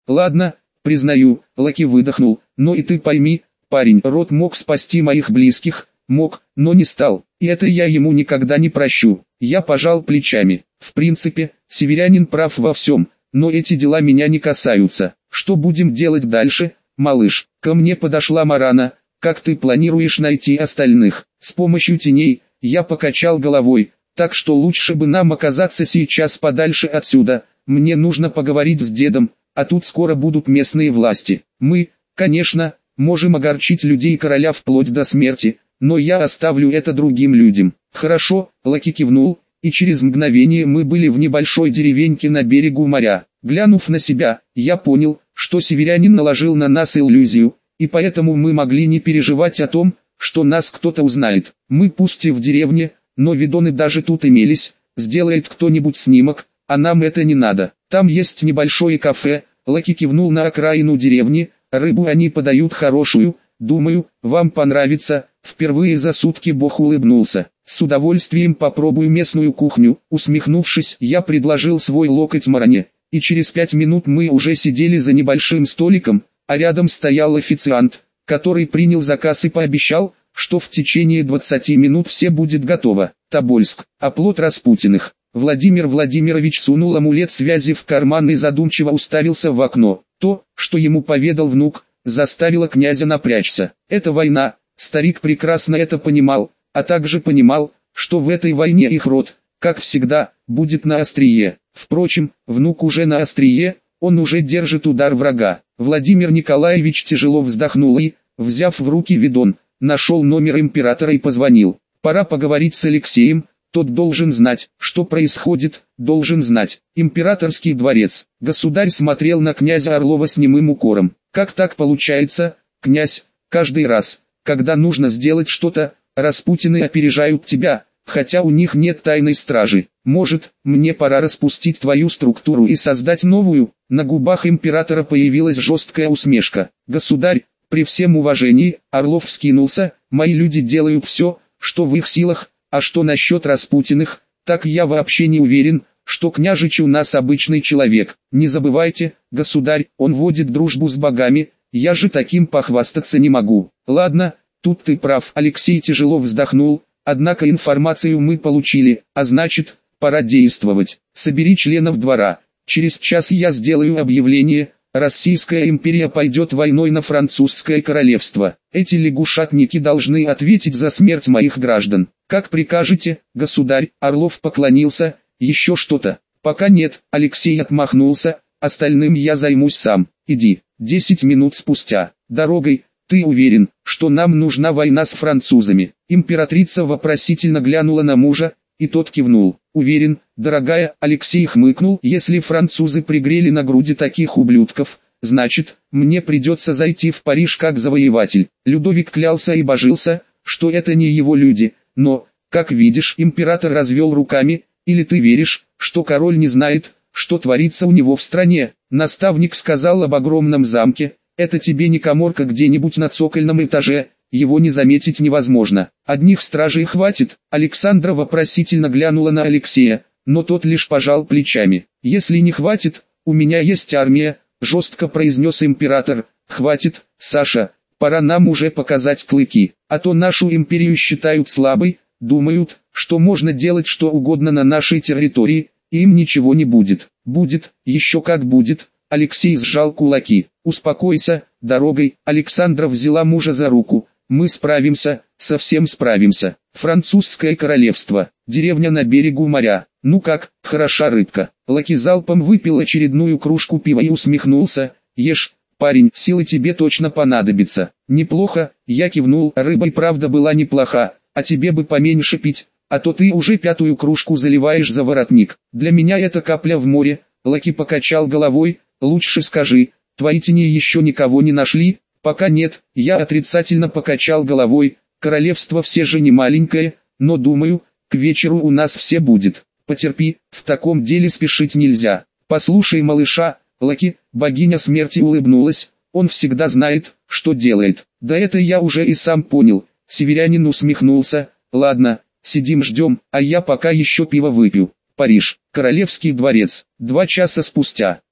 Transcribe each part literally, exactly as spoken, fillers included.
Ладно, признаю, Лаки выдохнул, но и ты пойми, парень, Рот мог спасти моих близких, мог, но не стал, и это я ему никогда не прощу. Я пожал плечами. В принципе, северянин прав во всем, но эти дела меня не касаются. Что будем делать дальше, малыш? Ко мне подошла Марана. Как ты планируешь найти остальных? С помощью теней. Я покачал головой. Так что лучше бы нам оказаться сейчас подальше отсюда. Мне нужно поговорить с дедом, а тут скоро будут местные власти. Мы, конечно, можем огорчить людей короля вплоть до смерти, но я оставлю это другим людям. Хорошо, Лаки кивнул, и через мгновение мы были в небольшой деревеньке на берегу моря. Глянув на себя, я понял, что северянин наложил на нас иллюзию, и поэтому мы могли не переживать о том, что нас кто-то узнает. Мы пусть и в деревне, но видоны даже тут имелись, сделает кто-нибудь снимок, а нам это не надо. Там есть небольшое кафе, Лаки кивнул на окраину деревни, рыбу они подают хорошую, думаю, вам понравится. Впервые за сутки Бог улыбнулся. С удовольствием попробую местную кухню. Усмехнувшись, я предложил свой локоть Маране, и через пять минут мы уже сидели за небольшим столиком, а рядом стоял официант, который принял заказ и пообещал, что в течение двадцати минут все будет готово. Тобольск, оплот Распутиных. Владимир Владимирович сунул амулет связи в карман и задумчиво уставился в окно. То, что ему поведал внук, заставило князя напрячься. Это война, старик прекрасно это понимал, а также понимал, что в этой войне их род, как всегда, будет на острие. Впрочем, внук уже на острие, он уже держит удар врага. Владимир Николаевич тяжело вздохнул и, взяв в руки ведон, нашел номер императора и позвонил. Пора поговорить с Алексеем, тот должен знать, что происходит, должен знать. Императорский дворец. Государь смотрел на князя Орлова с немым укором. Как так получается, князь, каждый раз, когда нужно сделать что-то, Распутины опережают тебя, хотя у них нет тайной стражи. Может, мне пора распустить твою структуру и создать новую? На губах императора появилась жесткая усмешка. Государь, при всем уважении, Орлов вскинулся, мои люди делают все, что в их силах, а что насчет Распутиных, так я вообще не уверен, что княжич у нас обычный человек. Не забывайте, государь, он водит дружбу с богами, я же таким похвастаться не могу. Ладно, тут ты прав. Алексей тяжело вздохнул, однако информацию мы получили, а значит, пора действовать. Собери членов двора, через час я сделаю объявление, Российская империя пойдет войной на французское королевство. Эти лягушатники должны ответить за смерть моих граждан. Как прикажете, государь. Орлов поклонился. Еще что-то? Пока нет. Алексей отмахнулся. Остальным я займусь сам. Иди. Десять минут спустя. Дорогой. Ты уверен, что нам нужна война с французами? Императрица вопросительно глянула на мужа, и тот кивнул. Уверен, дорогая. Алексей хмыкнул. Если французы пригрели на груди таких ублюдков, значит, мне придется зайти в Париж как завоеватель. Людовик клялся и божился, что это не его люди, но, как видишь, император развел руками. Или ты веришь, что король не знает, что творится у него в стране? Наставник сказал об огромном замке. Это тебе не каморка где-нибудь на цокольном этаже. Его не заметить невозможно. Одних стражей хватит. Александра вопросительно глянула на Алексея, но тот лишь пожал плечами. Если не хватит, у меня есть армия, жестко произнес император. Хватит, Саша, пора нам уже показать клыки, а то нашу империю считают слабой, думают, что можно делать что угодно на нашей территории, и им ничего не будет. Будет, еще как будет. Алексей сжал кулаки. Успокойся, дорогой. Александра взяла мужа за руку. Мы справимся, совсем справимся. Французское королевство, деревня на берегу моря. Ну как, хороша рыбка. Лаки залпом выпил очередную кружку пива и усмехнулся. Ешь, парень, силы тебе точно понадобятся. Неплохо, я кивнул. Рыба и правда была неплоха, а тебе бы поменьше пить, а то ты уже пятую кружку заливаешь за воротник. Для меня это капля в море. Лаки покачал головой. Лучше скажи, твои тени еще никого не нашли? Пока нет. Я отрицательно покачал головой. Королевство все же не маленькое, но думаю, к вечеру у нас все будет. Потерпи, в таком деле спешить нельзя. Послушай малыша. Лаки, богиня смерти, улыбнулась. Он всегда знает, что делает. Да это я уже и сам понял. Северянин усмехнулся. Ладно, сидим ждем, а я пока еще пиво выпью. Париж, Королевский дворец. Два часа спустя.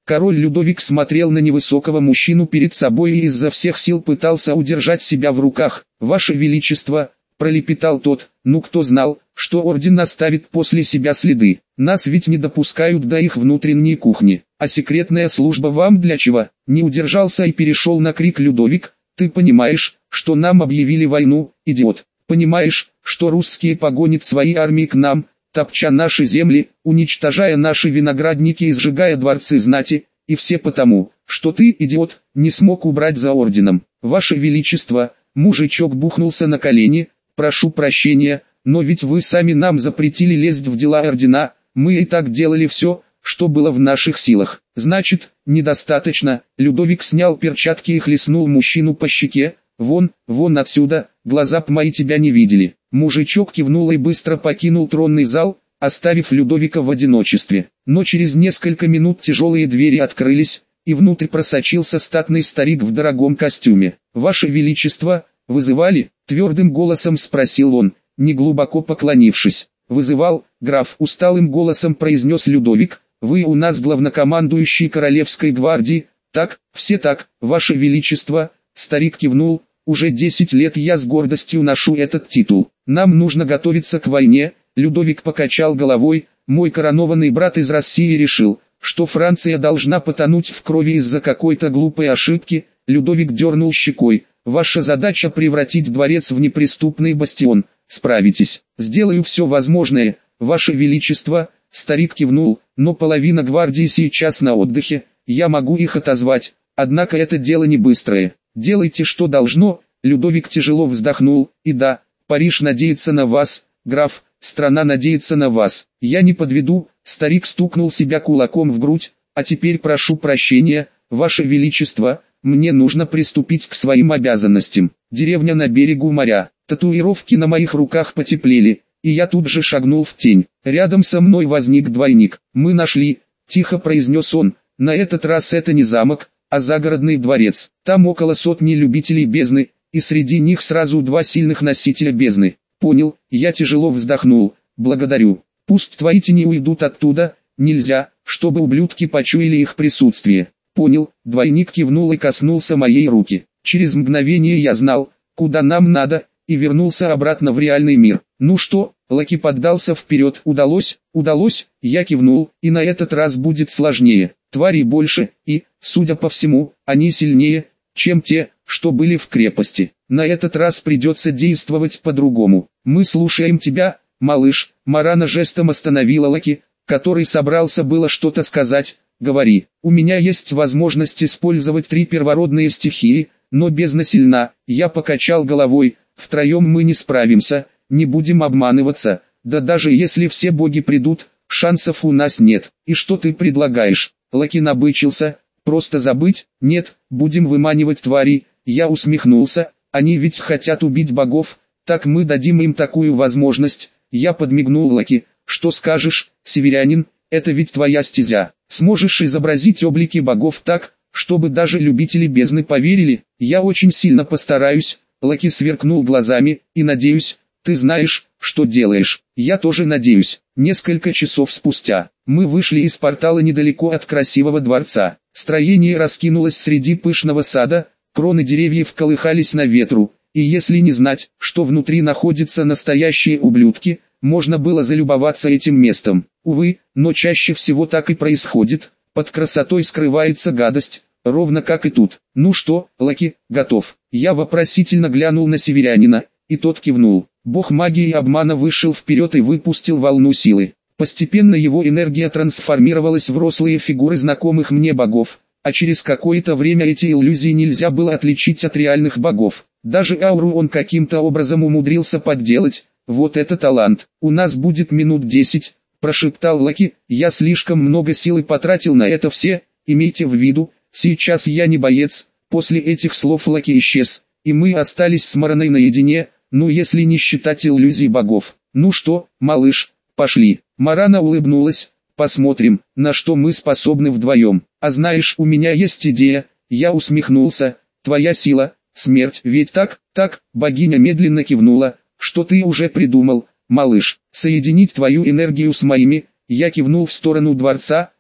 Король Людовик смотрел на невысокого мужчину перед собой и изо всех сил пытался удержать себя в руках. «Ваше Величество», — пролепетал тот, — «ну кто знал, что орден оставит после себя следы? Нас ведь не допускают до их внутренней кухни. А секретная служба вам для чего?» Не удержался и перешел на крик Людовик. «Ты понимаешь, что нам объявили войну, идиот? Понимаешь, что русские погонят свои армии к нам, топча наши земли, уничтожая наши виноградники и сжигая дворцы знати, и все потому, что ты, идиот, не смог убрать за орденом? Ваше Величество», мужичок бухнулся на колени, «прошу прощения, но ведь вы сами нам запретили лезть в дела ордена, мы и так делали все, что было в наших силах». «Значит, недостаточно». Людовик снял перчатки и хлестнул мужчину по щеке. «Вон, вон отсюда, глаза б мои тебя не видели». Мужичок кивнул и быстро покинул тронный зал, оставив Людовика в одиночестве. Но через несколько минут тяжелые двери открылись, и внутрь просочился статный старик в дорогом костюме. «Ваше Величество, вызывали?» — твердым голосом спросил он, неглубоко поклонившись. «Вызывал, граф», — усталым голосом произнес Людовик. «Вы у нас главнокомандующий Королевской гвардии?» «Так, все так, Ваше Величество», — старик кивнул. «Уже десять лет я с гордостью ношу этот титул. Нам нужно готовиться к войне». Людовик покачал головой. «Мой коронованный брат из России решил, что Франция должна потонуть в крови из-за какой-то глупой ошибки». Людовик дернул щекой. «Ваша задача превратить дворец в неприступный бастион. Справитесь». «Сделаю все возможное, Ваше Величество», — старик кивнул. «Но половина гвардии сейчас на отдыхе, я могу их отозвать, однако это дело не быстрое. Делайте, что должно». Людовик тяжело вздохнул. «И да, Париж надеется на вас, граф, страна надеется на вас. Я не подведу». Старик стукнул себя кулаком в грудь. «А теперь прошу прощения, Ваше Величество, мне нужно приступить к своим обязанностям». Деревня на берегу моря. Татуировки на моих руках потеплели, и я тут же шагнул в тень. Рядом со мной возник двойник. «Мы нашли», — тихо произнес он. «На этот раз это не замок, а загородный дворец. Там около сотни любителей бездны, и среди них сразу два сильных носителя бездны». «Понял», — я тяжело вздохнул. «Благодарю. Пусть твои тени уйдут оттуда, нельзя, чтобы ублюдки почуяли их присутствие». «Понял», — двойник кивнул и коснулся моей руки. Через мгновение я знал, куда нам надо, и вернулся обратно в реальный мир. «Ну что?» — Лаки поддался вперед. «Удалось?» «Удалось», — я кивнул, — «и на этот раз будет сложнее. Тварей больше, и, судя по всему, они сильнее, чем те, что были в крепости. На этот раз придется действовать по-другому. Мы слушаем тебя, малыш». Марана жестом остановила Лаки, который собрался было что-то сказать. «Говори. У меня есть возможность использовать три первородные стихии, но бездна сильна». Я покачал головой. «Втроем мы не справимся, не будем обманываться, да даже если все боги придут, шансов у нас нет». «И что ты предлагаешь?» Лаки набычился. «Просто забыть?» «Нет, будем выманивать тварей». Я усмехнулся. «Они ведь хотят убить богов, так мы дадим им такую возможность». Я подмигнул Лаки. «Что скажешь, северянин, это ведь твоя стезя. Сможешь изобразить облики богов так, чтобы даже любители бездны поверили?» «Я очень сильно постараюсь». Лаки сверкнул глазами. «И надеюсь, ты знаешь, что делаешь». «Я тоже надеюсь». Несколько часов спустя, мы вышли из портала недалеко от красивого дворца. Строение раскинулось среди пышного сада, кроны деревьев колыхались на ветру, и если не знать, что внутри находятся настоящие ублюдки, можно было залюбоваться этим местом. Увы, но чаще всего так и происходит, под красотой скрывается гадость, ровно как и тут. «Ну что, Лаки, готов?» Я вопросительно глянул на северянина, и тот кивнул. Бог магии и обмана вышел вперед и выпустил волну силы. Постепенно его энергия трансформировалась в рослые фигуры знакомых мне богов, а через какое-то время эти иллюзии нельзя было отличить от реальных богов. Даже ауру он каким-то образом умудрился подделать. «Вот это талант! У нас будет минут десять», – прошептал Лаки. «Я слишком много силы потратил на это все, имейте в виду, сейчас я не боец». После этих слов Лаки исчез, и мы остались с Мараной наедине, ну если не считать иллюзий богов. «Ну что, малыш, пошли». Марана улыбнулась. «Посмотрим, на что мы способны вдвоем. А знаешь, у меня есть идея». Я усмехнулся. «Твоя сила, смерть, ведь так?» «Так», богиня медленно кивнула. «Что ты уже придумал, малыш?» «Соединить твою энергию с моими». Я кивнул в сторону дворца.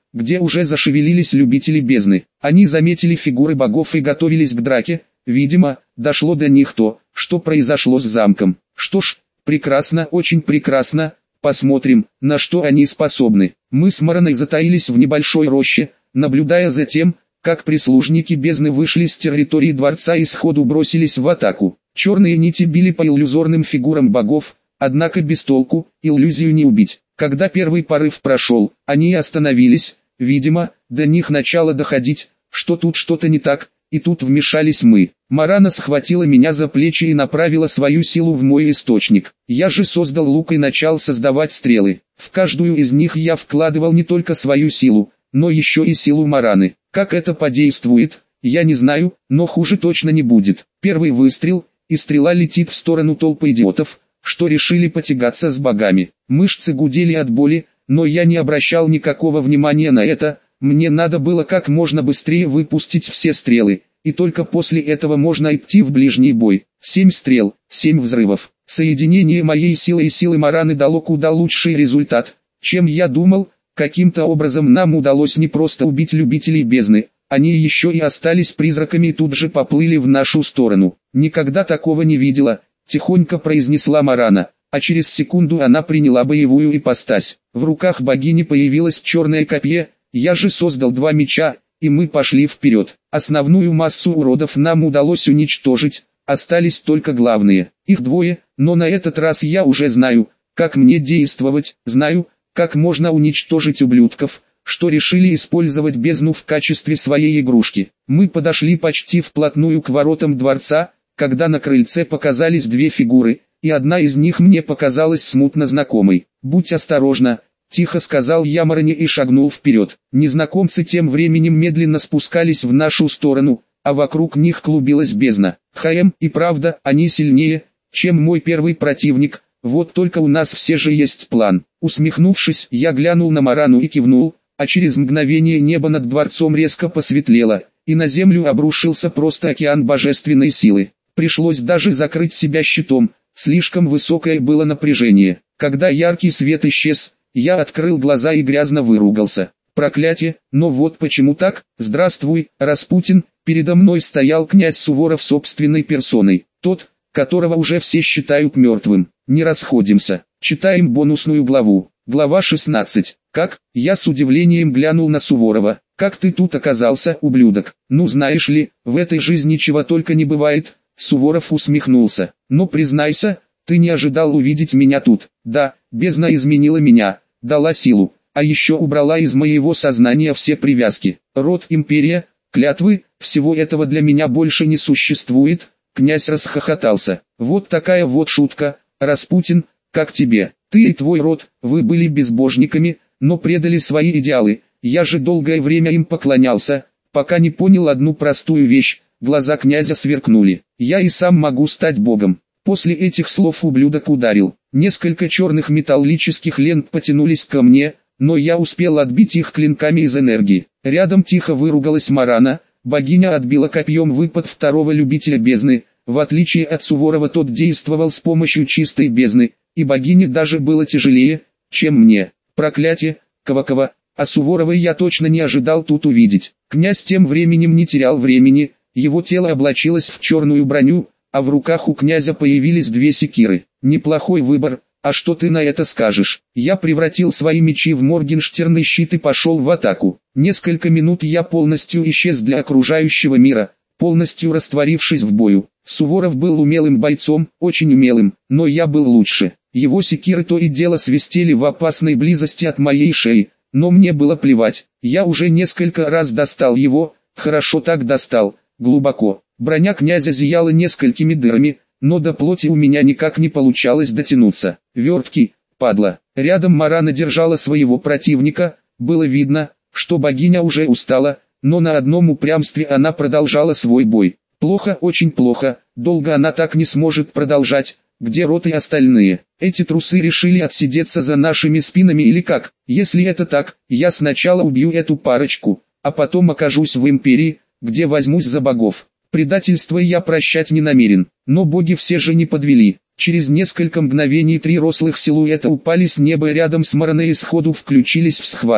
где уже зашевелились любители бездны. Они заметили фигуры богов и готовились к драке. Видимо, дошло до них то, что произошло с замком. Что ж, прекрасно, очень прекрасно. Посмотрим, на что они способны. Мы с Мараной затаились в небольшой роще, наблюдая за тем, как прислужники бездны вышли с территории дворца и сходу бросились в атаку. Черные нити били по иллюзорным фигурам богов, однако без толку, иллюзию не убить. Когда первый порыв прошел, они остановились, видимо, до них начало доходить, что тут что-то не так, и тут вмешались мы. Марана схватила меня за плечи и направила свою силу в мой источник. Я же создал лук и начал создавать стрелы. В каждую из них я вкладывал не только свою силу, но еще и силу Мараны. Как это подействует, я не знаю, но хуже точно не будет. Первый выстрел, и стрела летит в сторону толпы идиотов, что решили потягаться с богами. Мышцы гудели от боли, но я не обращал никакого внимания на это. Мне надо было как можно быстрее выпустить все стрелы, и только после этого можно идти в ближний бой. Семь стрел, семь взрывов. Соединение моей силы и силы Мараны дало куда лучший результат, чем я думал. Каким-то образом нам удалось не просто убить любителей бездны, они еще и остались призраками и тут же поплыли в нашу сторону. Никогда такого не видела, тихонько произнесла Марана, а через секунду она приняла боевую ипостась. В руках богини появилось черное копье, я же создал два меча, и мы пошли вперед. Основную массу уродов нам удалось уничтожить, остались только главные. Их двое, но на этот раз я уже знаю, как мне действовать, знаю, как можно уничтожить ублюдков, что решили использовать бездну в качестве своей игрушки. Мы подошли почти вплотную к воротам дворца, когда на крыльце показались две фигуры, и одна из них мне показалась смутно знакомой. «Будь осторожна», — тихо сказал я Марине и шагнул вперед. Незнакомцы тем временем медленно спускались в нашу сторону, а вокруг них клубилась бездна. Хаем, и правда, они сильнее, чем мой первый противник. Вот только у нас все же есть план. Усмехнувшись, я глянул на Марану и кивнул, а через мгновение небо над дворцом резко посветлело, и на землю обрушился просто океан божественной силы. Пришлось даже закрыть себя щитом, слишком высокое было напряжение. Когда яркий свет исчез, я открыл глаза и грязно выругался. Проклятие, но вот почему так? Здравствуй, Распутин. Передо мной стоял князь Суворов собственной персоной, тот, которого уже все считают мертвым. Не расходимся. Читаем бонусную главу. Глава шестнадцать. Как? Я с удивлением глянул на Суворова. Как ты тут оказался, ублюдок? Ну знаешь ли, в этой жизни чего только не бывает. Суворов усмехнулся. Но признайся, ты не ожидал увидеть меня тут. Да, бездна изменила меня, дала силу, а еще убрала из моего сознания все привязки. Род, империя, клятвы, всего этого для меня больше не существует. Князь расхохотался. Вот такая вот шутка. Распутин, как тебе? Ты и твой род, вы были безбожниками, но предали свои идеалы. Я же долгое время им поклонялся, пока не понял одну простую вещь. Глаза князя сверкнули. Я и сам могу стать богом. После этих слов ублюдок ударил. Несколько черных металлических лент потянулись ко мне, но я успел отбить их клинками из энергии. Рядом тихо выругалась Марана. Богиня отбила копьем выпад второго любителя бездны. В отличие от Суворова, тот действовал с помощью чистой бездны, и богине даже было тяжелее, чем мне. Проклятие, Кавакова, а Суворова я точно не ожидал тут увидеть. Князь тем временем не терял времени, его тело облачилось в черную броню, а в руках у князя появились две секиры. Неплохой выбор, а что ты на это скажешь? Я превратил свои мечи в Моргенштерн и щит и пошел в атаку. Несколько минут я полностью исчез для окружающего мира, полностью растворившись в бою. Суворов был умелым бойцом, очень умелым, но я был лучше. Его секиры то и дело свистели в опасной близости от моей шеи, но мне было плевать. Я уже несколько раз достал его, хорошо так достал, глубоко. Броня князя зияла несколькими дырами, но до плоти у меня никак не получалось дотянуться. Верткий, падла. Рядом Марана держала своего противника, было видно, что богиня уже устала, но на одном упрямстве она продолжала свой бой. Плохо, очень плохо, долго она так не сможет продолжать. Где Рот и остальные? Эти трусы решили отсидеться за нашими спинами или как? Если это так, я сначала убью эту парочку, а потом окажусь в империи, где возьмусь за богов. Предательство я прощать не намерен, но боги все же не подвели. Через несколько мгновений три рослых силуэта упали с неба рядом с Мараной и сходу включились в схватку.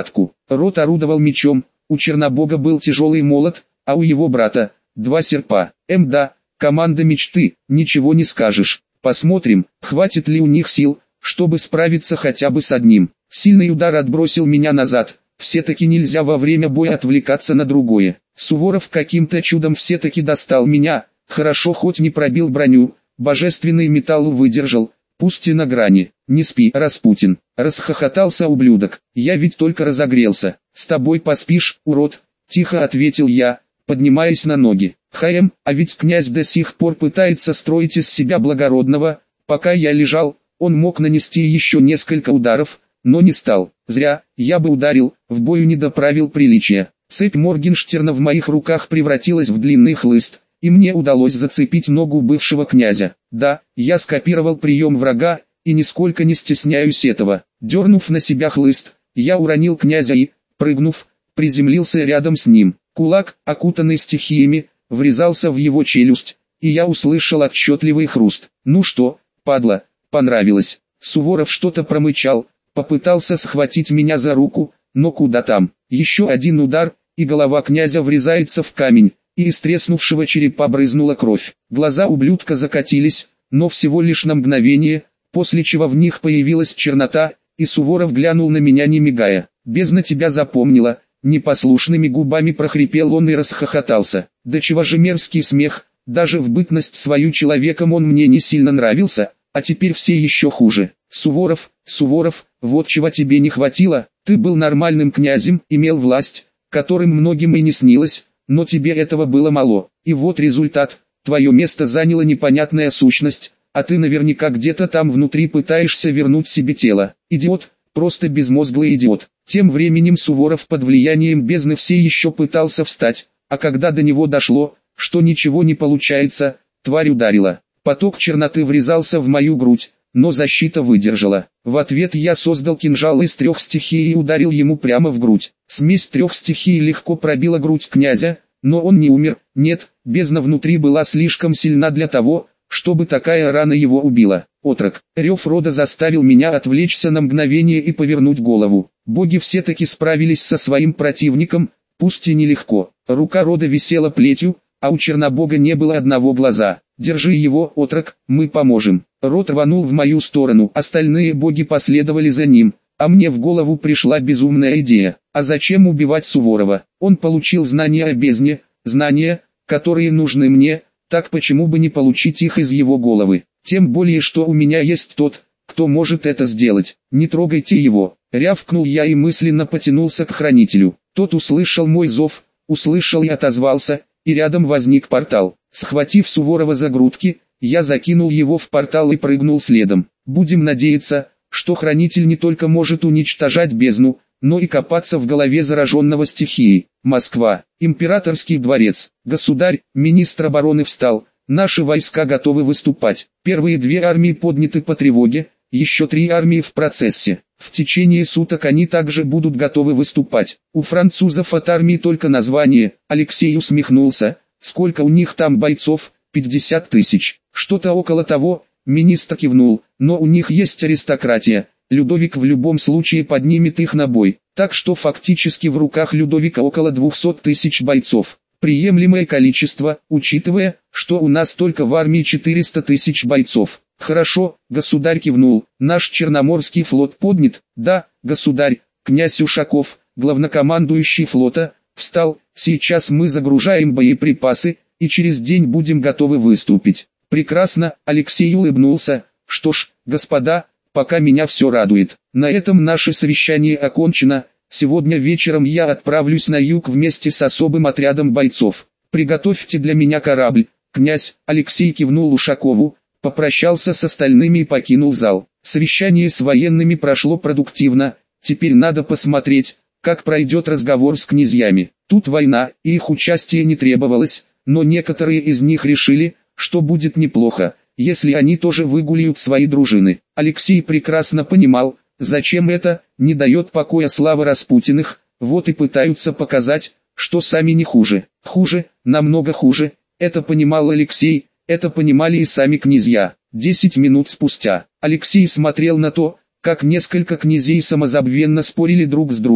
Рот орудовал мечом, у Чернобога был тяжелый молот, а у его брата – два серпа. Эм да, команда мечты, ничего не скажешь. Посмотрим, хватит ли у них сил, чтобы справиться хотя бы с одним. Сильный удар отбросил меня назад. Все-таки нельзя во время боя отвлекаться на другое. Суворов каким-то чудом все-таки достал меня. Хорошо хоть не пробил броню, божественный металл выдержал, пусть и на грани. Не спи, Распутин, расхохотался ублюдок. Я ведь только разогрелся. С тобой поспишь, урод, тихо ответил я, поднимаясь на ноги. Хм, а ведь князь до сих пор пытается строить из себя благородного. Пока я лежал, он мог нанести еще несколько ударов, но не стал. Зря, я бы ударил, в бою не доправил приличия. Цепь Моргенштерна в моих руках превратилась в длинный хлыст, и мне удалось зацепить ногу бывшего князя. Да, я скопировал прием врага, и нисколько не стесняюсь этого. Дернув на себя хлыст, я уронил князя и, прыгнув, приземлился рядом с ним. Кулак, окутанный стихиями, врезался в его челюсть, и я услышал отчетливый хруст. Ну что, падла, понравилось? Суворов что-то промычал, попытался схватить меня за руку, но куда там? Еще один удар, и голова князя врезается в камень, и из треснувшего черепа брызнула кровь. Глаза ублюдка закатились, но всего лишь на мгновение, после чего в них появилась чернота, и Суворов глянул на меня не мигая. «Бездна тебя запомнила», непослушными губами прохрипел он и расхохотался. Да чего же мерзкий смех, даже в бытность свою человеком он мне не сильно нравился, а теперь все еще хуже. Суворов, Суворов, вот чего тебе не хватило, ты был нормальным князем, имел власть, которым многим и не снилось, но тебе этого было мало. И вот результат, твое место заняла непонятная сущность, а ты наверняка где-то там внутри пытаешься вернуть себе тело. Идиот, просто безмозглый идиот. Тем временем Суворов под влиянием бездны все еще пытался встать, а когда до него дошло, что ничего не получается, тварь ударила. Поток черноты врезался в мою грудь, но защита выдержала. В ответ я создал кинжал из трех стихий и ударил ему прямо в грудь. Смесь трех стихий легко пробила грудь князя, но он не умер. Нет, бездна внутри была слишком сильна для того, чтобы такая рана его убила. Отрок, рев рода заставил меня отвлечься на мгновение и повернуть голову. Боги все-таки справились со своим противником, пусть и нелегко. Рука рода висела плетью, а у Чернобога не было одного глаза. «Держи его, отрок, мы поможем». Род рванул в мою сторону, остальные боги последовали за ним, а мне в голову пришла безумная идея. А зачем убивать Суворова? Он получил знания о бездне, знания, которые нужны мне, так почему бы не получить их из его головы? Тем более, что у меня есть тот, кто может это сделать. Не трогайте его, рявкнул я и мысленно потянулся к хранителю. Тот услышал мой зов, услышал и отозвался, и рядом возник портал. Схватив Суворова за грудки, я закинул его в портал и прыгнул следом. Будем надеяться, что хранитель не только может уничтожать бездну, но и копаться в голове зараженного стихией. Москва, императорский дворец. Государь, министр обороны встал, наши войска готовы выступать. Первые две армии подняты по тревоге, еще три армии в процессе. В течение суток они также будут готовы выступать. У французов от армии только название. Алексей усмехнулся. Сколько у них там бойцов? пятьдесят тысяч. Что-то около того, министр кивнул, но у них есть аристократия. Людовик в любом случае поднимет их на бой. Так что фактически в руках Людовика около двухсот тысяч бойцов. Приемлемое количество, учитывая, что у нас только в армии четыреста тысяч бойцов. Хорошо, государь кивнул. Наш Черноморский флот поднят? Да, государь. Князь Ушаков, главнокомандующий флота, встал. Сейчас мы загружаем боеприпасы, и через день будем готовы выступить. Прекрасно, Алексей улыбнулся. Что ж, господа, пока меня все радует. На этом наше совещание окончено. Сегодня вечером я отправлюсь на юг вместе с особым отрядом бойцов. Приготовьте для меня корабль. Князь Алексей кивнул Ушакову, попрощался с остальными и покинул зал. Совещание с военными прошло продуктивно. Теперь надо посмотреть, как пройдет разговор с князьями. Тут война, и их участие не требовалось, но некоторые из них решили, что будет неплохо, если они тоже выгуляют свои дружины. Алексей прекрасно понимал, зачем это, не дает покоя слава Распутиных, вот и пытаются показать, что сами не хуже. Хуже, намного хуже, это понимал Алексей, это понимали и сами князья. Десять минут спустя, Алексей смотрел на то, как несколько князей самозабвенно спорили друг с другом,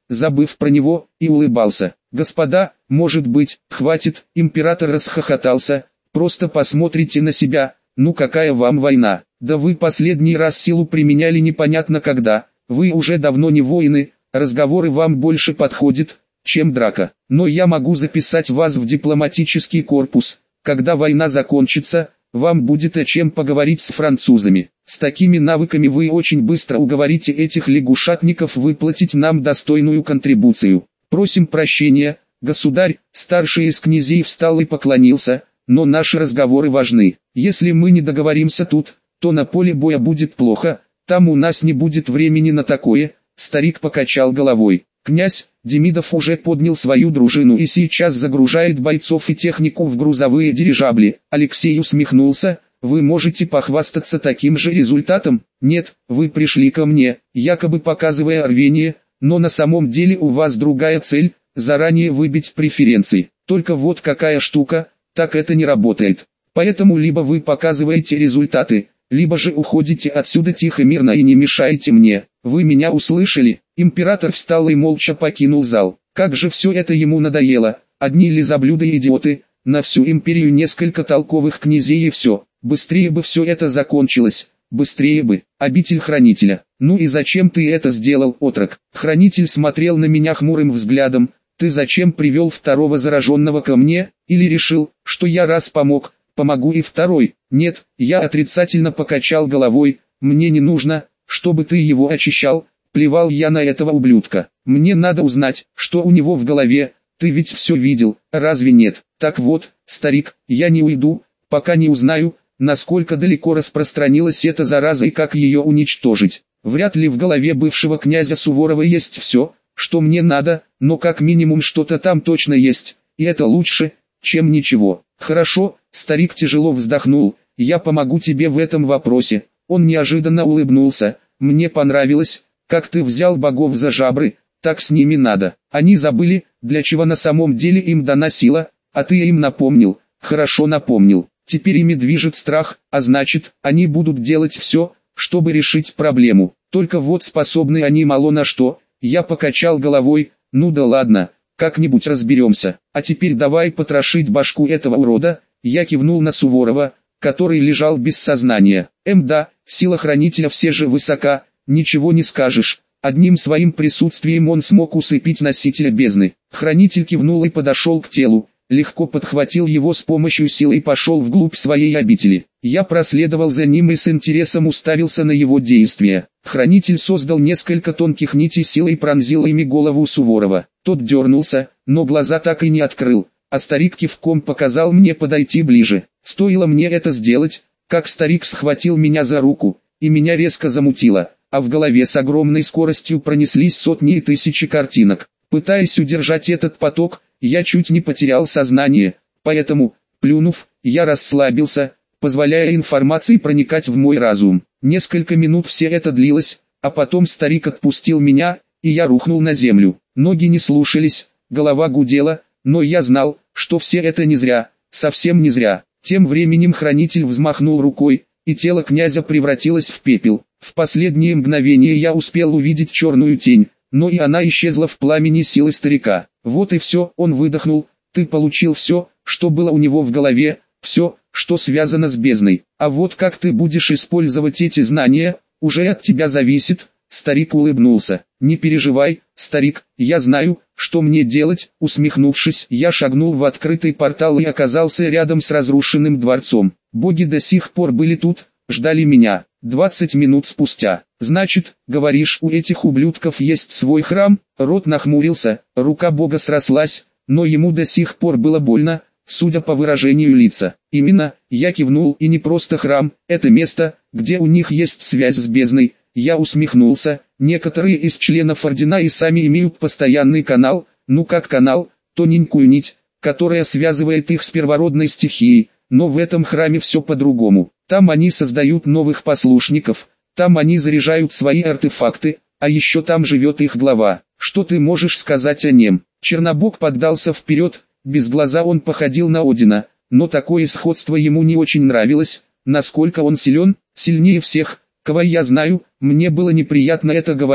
забыв про него, и улыбался. «Господа, может быть, хватит?» Император расхохотался. «Просто посмотрите на себя, ну какая вам война? Да вы последний раз силу применяли непонятно когда, вы уже давно не воины, разговоры вам больше подходят, чем драка. Но я могу записать вас в дипломатический корпус, когда война закончится, вам будет о чем поговорить с французами. С такими навыками вы очень быстро уговорите этих лягушатников выплатить нам достойную контрибуцию. Просим прощения, государь». Старший из князей встал и поклонился, «но наши разговоры важны. Если мы не договоримся тут, то на поле боя будет плохо, там у нас не будет времени на такое». Старик покачал головой. «Князь Демидов уже поднял свою дружину и сейчас загружает бойцов и технику в грузовые дирижабли». Алексей усмехнулся. «Вы можете похвастаться таким же результатом?» «Нет, вы пришли ко мне, якобы показывая рвение, но на самом деле у вас другая цель – заранее выбить преференции. Только вот какая штука, так это не работает. Поэтому либо вы показываете результаты, либо же уходите отсюда тихо мирно и не мешаете мне. Вы меня услышали?» Император встал и молча покинул зал. Как же все это ему надоело, одни лизоблюды и идиоты, на всю империю несколько толковых князей и все. Быстрее бы все это закончилось, быстрее бы. Обитель Хранителя. «Ну и зачем ты это сделал, отрок?» Хранитель смотрел на меня хмурым взглядом. «Ты зачем привел второго зараженного ко мне, или решил, что я раз помог, помогу и второй?» «Нет», я отрицательно покачал головой, «мне не нужно, чтобы ты его очищал». Плевал я на этого ублюдка. Мне надо узнать, что у него в голове. Ты ведь все видел, разве нет? Так вот, старик, я не уйду, пока не узнаю, насколько далеко распространилась эта зараза и как ее уничтожить. Вряд ли в голове бывшего князя Суворова есть все, что мне надо, но как минимум что-то там точно есть, и это лучше, чем ничего. Хорошо, старик тяжело вздохнул, я помогу тебе в этом вопросе. Он неожиданно улыбнулся. Мне понравилось, как ты взял богов за жабры, так с ними надо. Они забыли, для чего на самом деле им дана сила, а ты им напомнил. Хорошо напомнил. Теперь ими движет страх, а значит, они будут делать все, чтобы решить проблему. Только вот способны они мало на что. Я покачал головой, ну да ладно, как-нибудь разберемся. А теперь давай потрошить башку этого урода. Я кивнул на Суворова, который лежал без сознания. Эм да, сила Хранителя все же высока. Ничего не скажешь, одним своим присутствием он смог усыпить носителя бездны. Хранитель кивнул и подошел к телу, легко подхватил его с помощью силы и пошел вглубь своей обители. Я проследовал за ним и с интересом уставился на его действия. Хранитель создал несколько тонких нитей силы и пронзил ими голову Суворова. Тот дернулся, но глаза так и не открыл, а старик кивком показал мне подойти ближе. Стоило мне это сделать, как старик схватил меня за руку, и меня резко замутило. А в голове с огромной скоростью пронеслись сотни и тысячи картинок. Пытаясь удержать этот поток, я чуть не потерял сознание, поэтому, плюнув, я расслабился, позволяя информации проникать в мой разум. Несколько минут все это длилось, а потом старик отпустил меня, и я рухнул на землю. Ноги не слушались, голова гудела, но я знал, что все это не зря, совсем не зря. Тем временем Хранитель взмахнул рукой, и тело князя превратилось в пепел. В последнее мгновение я успел увидеть черную тень, но и она исчезла в пламени силы старика. Вот и все, он выдохнул, ты получил все, что было у него в голове, все, что связано с бездной. А вот как ты будешь использовать эти знания, уже от тебя зависит. Старик улыбнулся. Не переживай, старик, я знаю, что мне делать. Усмехнувшись, я шагнул в открытый портал и оказался рядом с разрушенным дворцом. Боги до сих пор были тут, ждали меня. Двадцать минут спустя. Значит, говоришь, у этих ублюдков есть свой храм? Рот нахмурился, рука бога срослась, но ему до сих пор было больно, судя по выражению лица. Именно, я кивнул, и не просто храм, это место, где у них есть связь с бездной. Я усмехнулся, некоторые из членов ордена и сами имеют постоянный канал, ну как канал, тоненькую нить, которая связывает их с первородной стихией, но в этом храме все по-другому. Там они создают новых послушников, там они заряжают свои артефакты, а еще там живет их глава. Что ты можешь сказать о нем? Чернобог поддался вперед, без глаза он походил на Одина, но такое сходство ему не очень нравилось. Насколько он силен, сильнее всех, кого я знаю, мне было неприятно это говорить,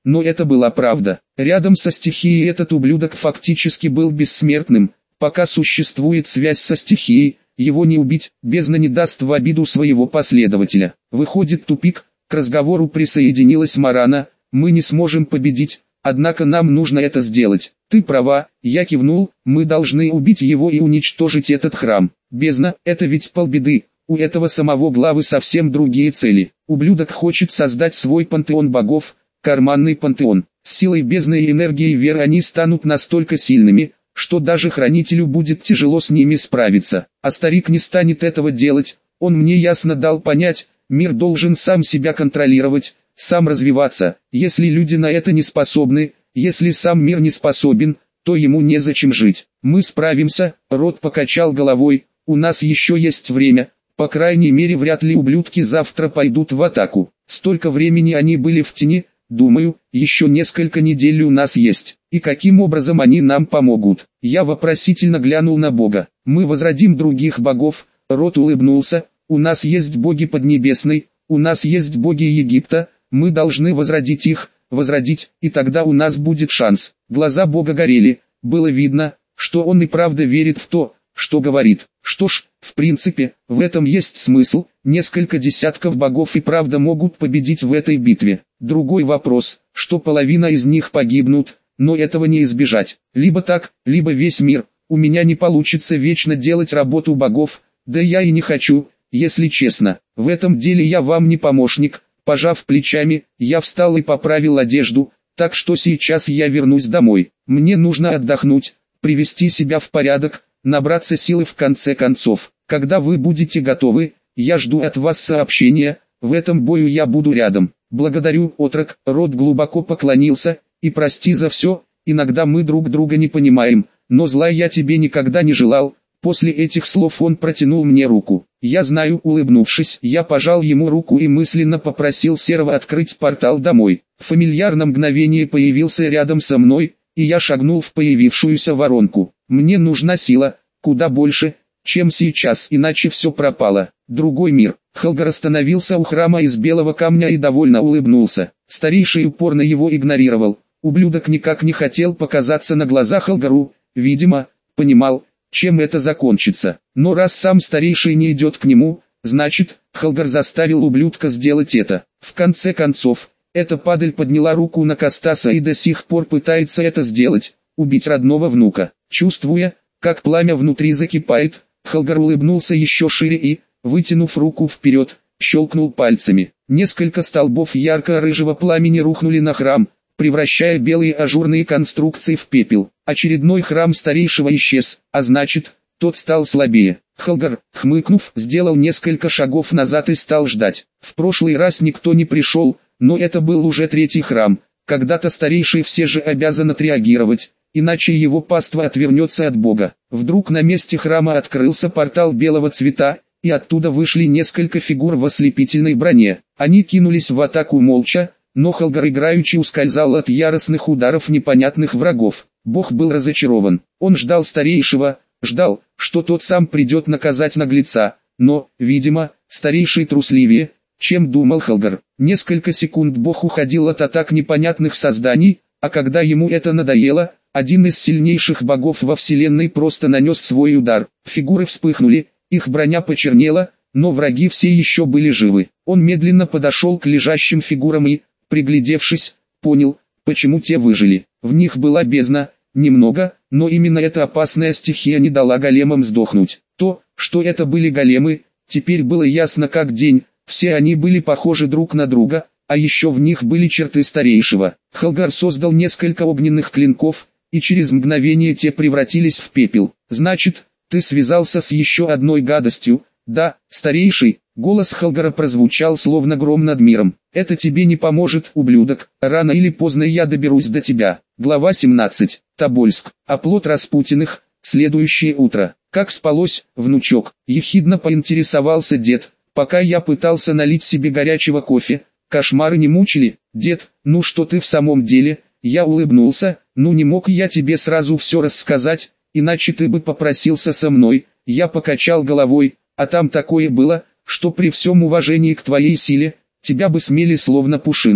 но это была правда. Рядом со стихией этот ублюдок фактически был бессмертным. Пока существует связь со стихией, его не убить, бездна не даст в обиду своего последователя. Выходит тупик, к разговору присоединилась Марана, мы не сможем победить, однако нам нужно это сделать. Ты права, я кивнул, мы должны убить его и уничтожить этот храм. Бездна, это ведь полбеды, у этого самого главы совсем другие цели. Ублюдок хочет создать свой пантеон богов, карманный пантеон. С силой бездны и энергией веры они станут настолько сильными, что даже хранителю будет тяжело с ними справиться. А старик не станет этого делать, он мне ясно дал понять, мир должен сам себя контролировать, сам развиваться. Если люди на это не способны, если сам мир не способен, то ему незачем жить. Мы справимся, Рот покачал головой, у нас еще есть время, по крайней мере вряд ли ублюдки завтра пойдут в атаку. Столько времени они были в тени, думаю, еще несколько недель у нас есть. И каким образом они нам помогут? Я вопросительно глянул на Бога. Мы возродим других богов, Рот улыбнулся, у нас есть боги Поднебесной, у нас есть боги Египта, мы должны возродить их, возродить, и тогда у нас будет шанс. Глаза Бога горели, было видно, что он и правда верит в то, что говорит. Что ж, в принципе, в этом есть смысл, несколько десятков богов и правда могут победить в этой битве. Другой вопрос, что половина из них погибнут, но этого не избежать. Либо так, либо весь мир. У меня не получится вечно делать работу богов, да я и не хочу, если честно. В этом деле я вам не помощник. Пожав плечами, я встал и поправил одежду, так что сейчас я вернусь домой. Мне нужно отдохнуть, привести себя в порядок, набраться силы в конце концов. Когда вы будете готовы, я жду от вас сообщения, в этом бою я буду рядом. Благодарю, отрок. Рот глубоко поклонился, и прости за все, иногда мы друг друга не понимаем, но зла я тебе никогда не желал. После этих слов он протянул мне руку. Я знаю, улыбнувшись, я пожал ему руку и мысленно попросил Серого открыть портал домой. Фамильяр на мгновение появился рядом со мной, и я шагнул в появившуюся воронку. Мне нужна сила, куда больше, чем сейчас, иначе все пропало. Другой мир. Хелгар остановился у храма из белого камня и довольно улыбнулся. Старейший упорно его игнорировал. Ублюдок никак не хотел показаться на глаза Хелгару, видимо, понимал, чем это закончится. Но раз сам старейший не идет к нему, значит, Хелгар заставил ублюдка сделать это. В конце концов, эта падаль подняла руку на Костаса и до сих пор пытается это сделать, убить родного внука. Чувствуя, как пламя внутри закипает, Хелгар улыбнулся еще шире и, вытянув руку вперед, щелкнул пальцами. Несколько столбов ярко-рыжего пламени рухнули на храм, превращая белые ажурные конструкции в пепел. Очередной храм старейшего исчез, а значит, тот стал слабее. Хелгар, хмыкнув, сделал несколько шагов назад и стал ждать. В прошлый раз никто не пришел, но это был уже третий храм. Когда-то старейший все же обязан отреагировать, иначе его паства отвернется от Бога. Вдруг на месте храма открылся портал белого цвета, и оттуда вышли несколько фигур в ослепительной броне. Они кинулись в атаку молча, но Хелгар играючи ускользал от яростных ударов непонятных врагов. Бог был разочарован. Он ждал старейшего, ждал, что тот сам придет наказать наглеца, но, видимо, старейший трусливее, чем думал Хелгар. Несколько секунд Бог уходил от атак непонятных созданий, а когда ему это надоело, один из сильнейших богов во вселенной просто нанес свой удар. Фигуры вспыхнули, их броня почернела, но враги все еще были живы. Он медленно подошел к лежащим фигурам и, приглядевшись, понял, почему те выжили. В них была бездна, немного, но именно эта опасная стихия не дала големам сдохнуть. То, что это были големы, теперь было ясно как день, все они были похожи друг на друга, а еще в них были черты старейшего. Хелгар создал несколько огненных клинков, и через мгновение те превратились в пепел. «Значит, ты связался с еще одной гадостью?» «Да, старейший», — голос Хелгара прозвучал словно гром над миром. «Это тебе не поможет, ублюдок, рано или поздно я доберусь до тебя». Глава семнадцать. Тобольск. Оплот Распутиных. Следующее утро. «Как спалось, внучок?» — ехидно поинтересовался дед, пока я пытался налить себе горячего кофе. «Кошмары не мучили, дед? Ну что ты в самом деле?» Я улыбнулся. «Ну не мог я тебе сразу все рассказать, иначе ты бы попросился со мной». Я покачал головой. «А там такое было, что при всем уважении к твоей силе, тебя бы смели словно пушинку.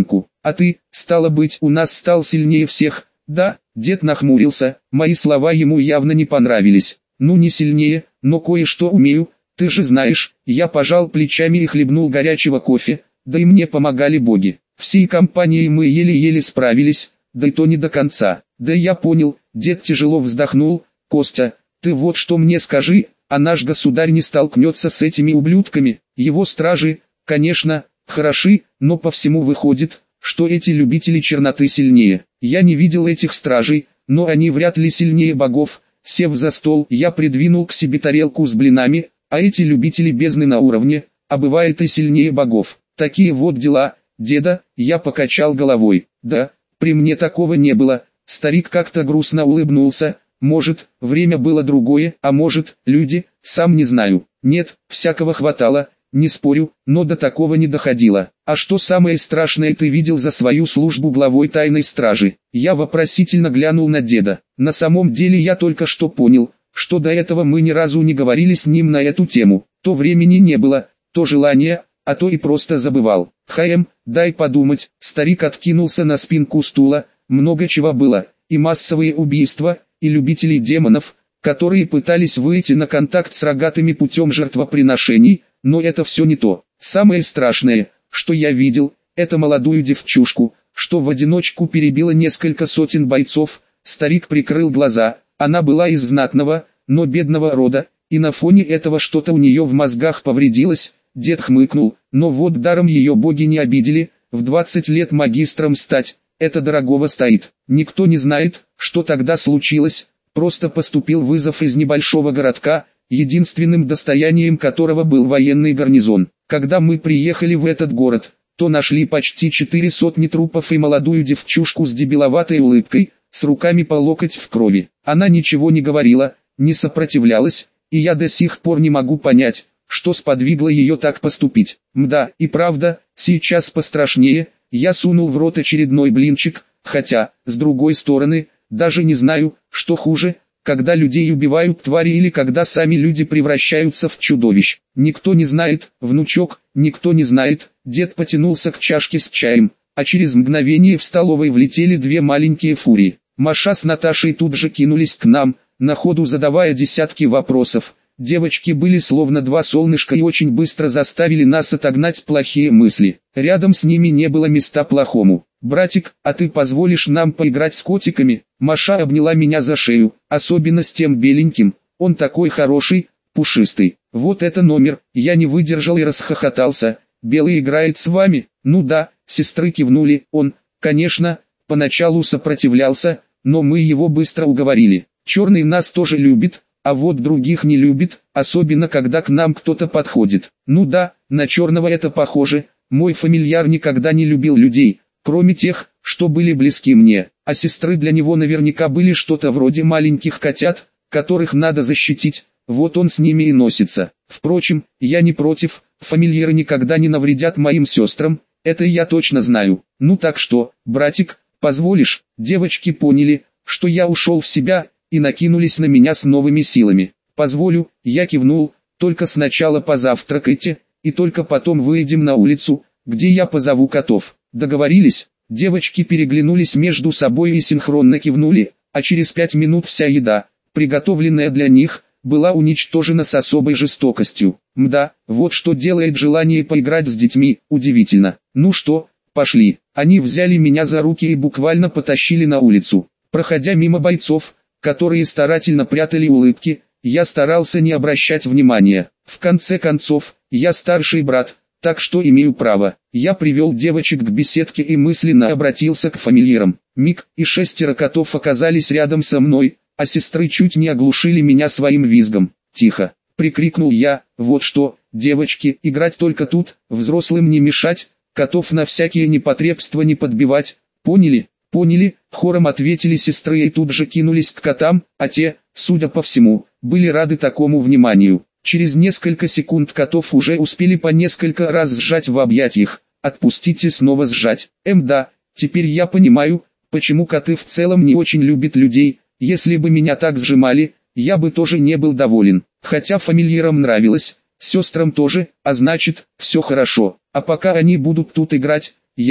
А ты, стало быть, у нас стал сильнее всех, да? Дед нахмурился, мои слова ему явно не понравились. Ну не сильнее, но кое-что умею, ты же знаешь. Я пожал плечами и хлебнул горячего кофе, да и мне помогали боги. Всей компанией мы еле-еле справились, да и то не до конца. Да я понял, дед тяжело вздохнул. Костя, ты вот что мне скажи, а наш государь не столкнется с этими ублюдками? Его стражи, конечно, хороши, но по всему выходит, что эти любители черноты сильнее. Я не видел этих стражей, но они вряд ли сильнее богов. Сев за стол, я придвинул к себе тарелку с блинами, а эти любители бездны на уровне, а бывает и сильнее богов. Такие вот дела, деда. Я покачал головой. Да, при мне такого не было. Старик как-то грустно улыбнулся. Может, время было другое, а может, люди, сам не знаю. Нет, всякого хватало, не спорю, но до такого не доходило. А что самое страшное ты видел за свою службу главой тайной стражи? Я вопросительно глянул на деда. На самом деле я только что понял, что до этого мы ни разу не говорили с ним на эту тему. То времени не было, то желания, а то и просто забывал. Хаем, дай подумать. Старик откинулся на спинку стула. Много чего было, и массовые убийства, и любителей демонов, которые пытались выйти на контакт с рогатыми путем жертвоприношений, но это все не то. Самое страшное, что я видел, это молодую девчушку, что в одиночку перебила несколько сотен бойцов. Старик прикрыл глаза, она была из знатного, но бедного рода, и на фоне этого что-то у нее в мозгах повредилось. Дед хмыкнул, но вот даром ее боги не обидели, в двадцать лет магистром стать, это дорогого стоит. Никто не знает, что тогда случилось, просто поступил вызов из небольшого городка, единственным достоянием которого был военный гарнизон. Когда мы приехали в этот город, то нашли почти четыре сотни трупов и молодую девчушку с дебиловатой улыбкой, с руками по локоть в крови. Она ничего не говорила, не сопротивлялась, и я до сих пор не могу понять, что сподвигло ее так поступить. Мда, и правда, сейчас пострашнее. Я сунул в рот очередной блинчик, хотя, с другой стороны, даже не знаю, что хуже, когда людей убивают твари или когда сами люди превращаются в чудовищ. Никто не знает, внучок, никто не знает. Дед потянулся к чашке с чаем, а через мгновение в столовой влетели две маленькие фурии. Маша с Наташей тут же кинулись к нам, на ходу задавая десятки вопросов. Девочки были словно два солнышка и очень быстро заставили нас отогнать плохие мысли. Рядом с ними не было места плохому. «Братик, а ты позволишь нам поиграть с котиками?» Маша обняла меня за шею, особенно с тем беленьким, он такой хороший, пушистый. Вот это номер, я не выдержал и расхохотался. «Белый играет с вами?» «Ну да», сестры кивнули. Он, конечно, поначалу сопротивлялся, но мы его быстро уговорили. Черный нас тоже любит, а вот других не любит, особенно когда к нам кто-то подходит. Ну да, на черного это похоже. Мой фамильяр никогда не любил людей, кроме тех, что были близки мне, а сестры для него наверняка были что-то вроде маленьких котят, которых надо защитить, вот он с ними и носится. Впрочем, я не против, фамильяры никогда не навредят моим сестрам, это я точно знаю. Ну так что, братик, позволишь? Девочки поняли, что я ушел в себя, и накинулись на меня с новыми силами. «Позволю», я кивнул, «только сначала позавтракайте, и только потом выйдем на улицу, где я позову котов». Договорились? Девочки переглянулись между собой и синхронно кивнули, а через пять минут вся еда, приготовленная для них, была уничтожена с особой жестокостью. Мда, вот что делает желание поиграть с детьми, удивительно. Ну что, пошли. Они взяли меня за руки и буквально потащили на улицу. Проходя мимо бойцов, которые старательно прятали улыбки, я старался не обращать внимания. В конце концов, я старший брат, так что имею право. Я привел девочек к беседке и мысленно обратился к фамильярам. Миг, и шестеро котов оказались рядом со мной, а сестры чуть не оглушили меня своим визгом. «Тихо!» — прикрикнул я. «Вот что, девочки, играть только тут, взрослым не мешать, котов на всякие непотребства не подбивать, поняли?» «Поняли», — хором ответили сестры и тут же кинулись к котам, а те, судя по всему, были рады такому вниманию. Через несколько секунд котов уже успели по несколько раз сжать в объятиях. «Отпустите, снова сжать». Эм да, теперь я понимаю, почему коты в целом не очень любят людей. Если бы меня так сжимали, я бы тоже не был доволен. Хотя фамильярам нравилось, сестрам тоже, а значит, все хорошо. А пока они будут тут играть, я...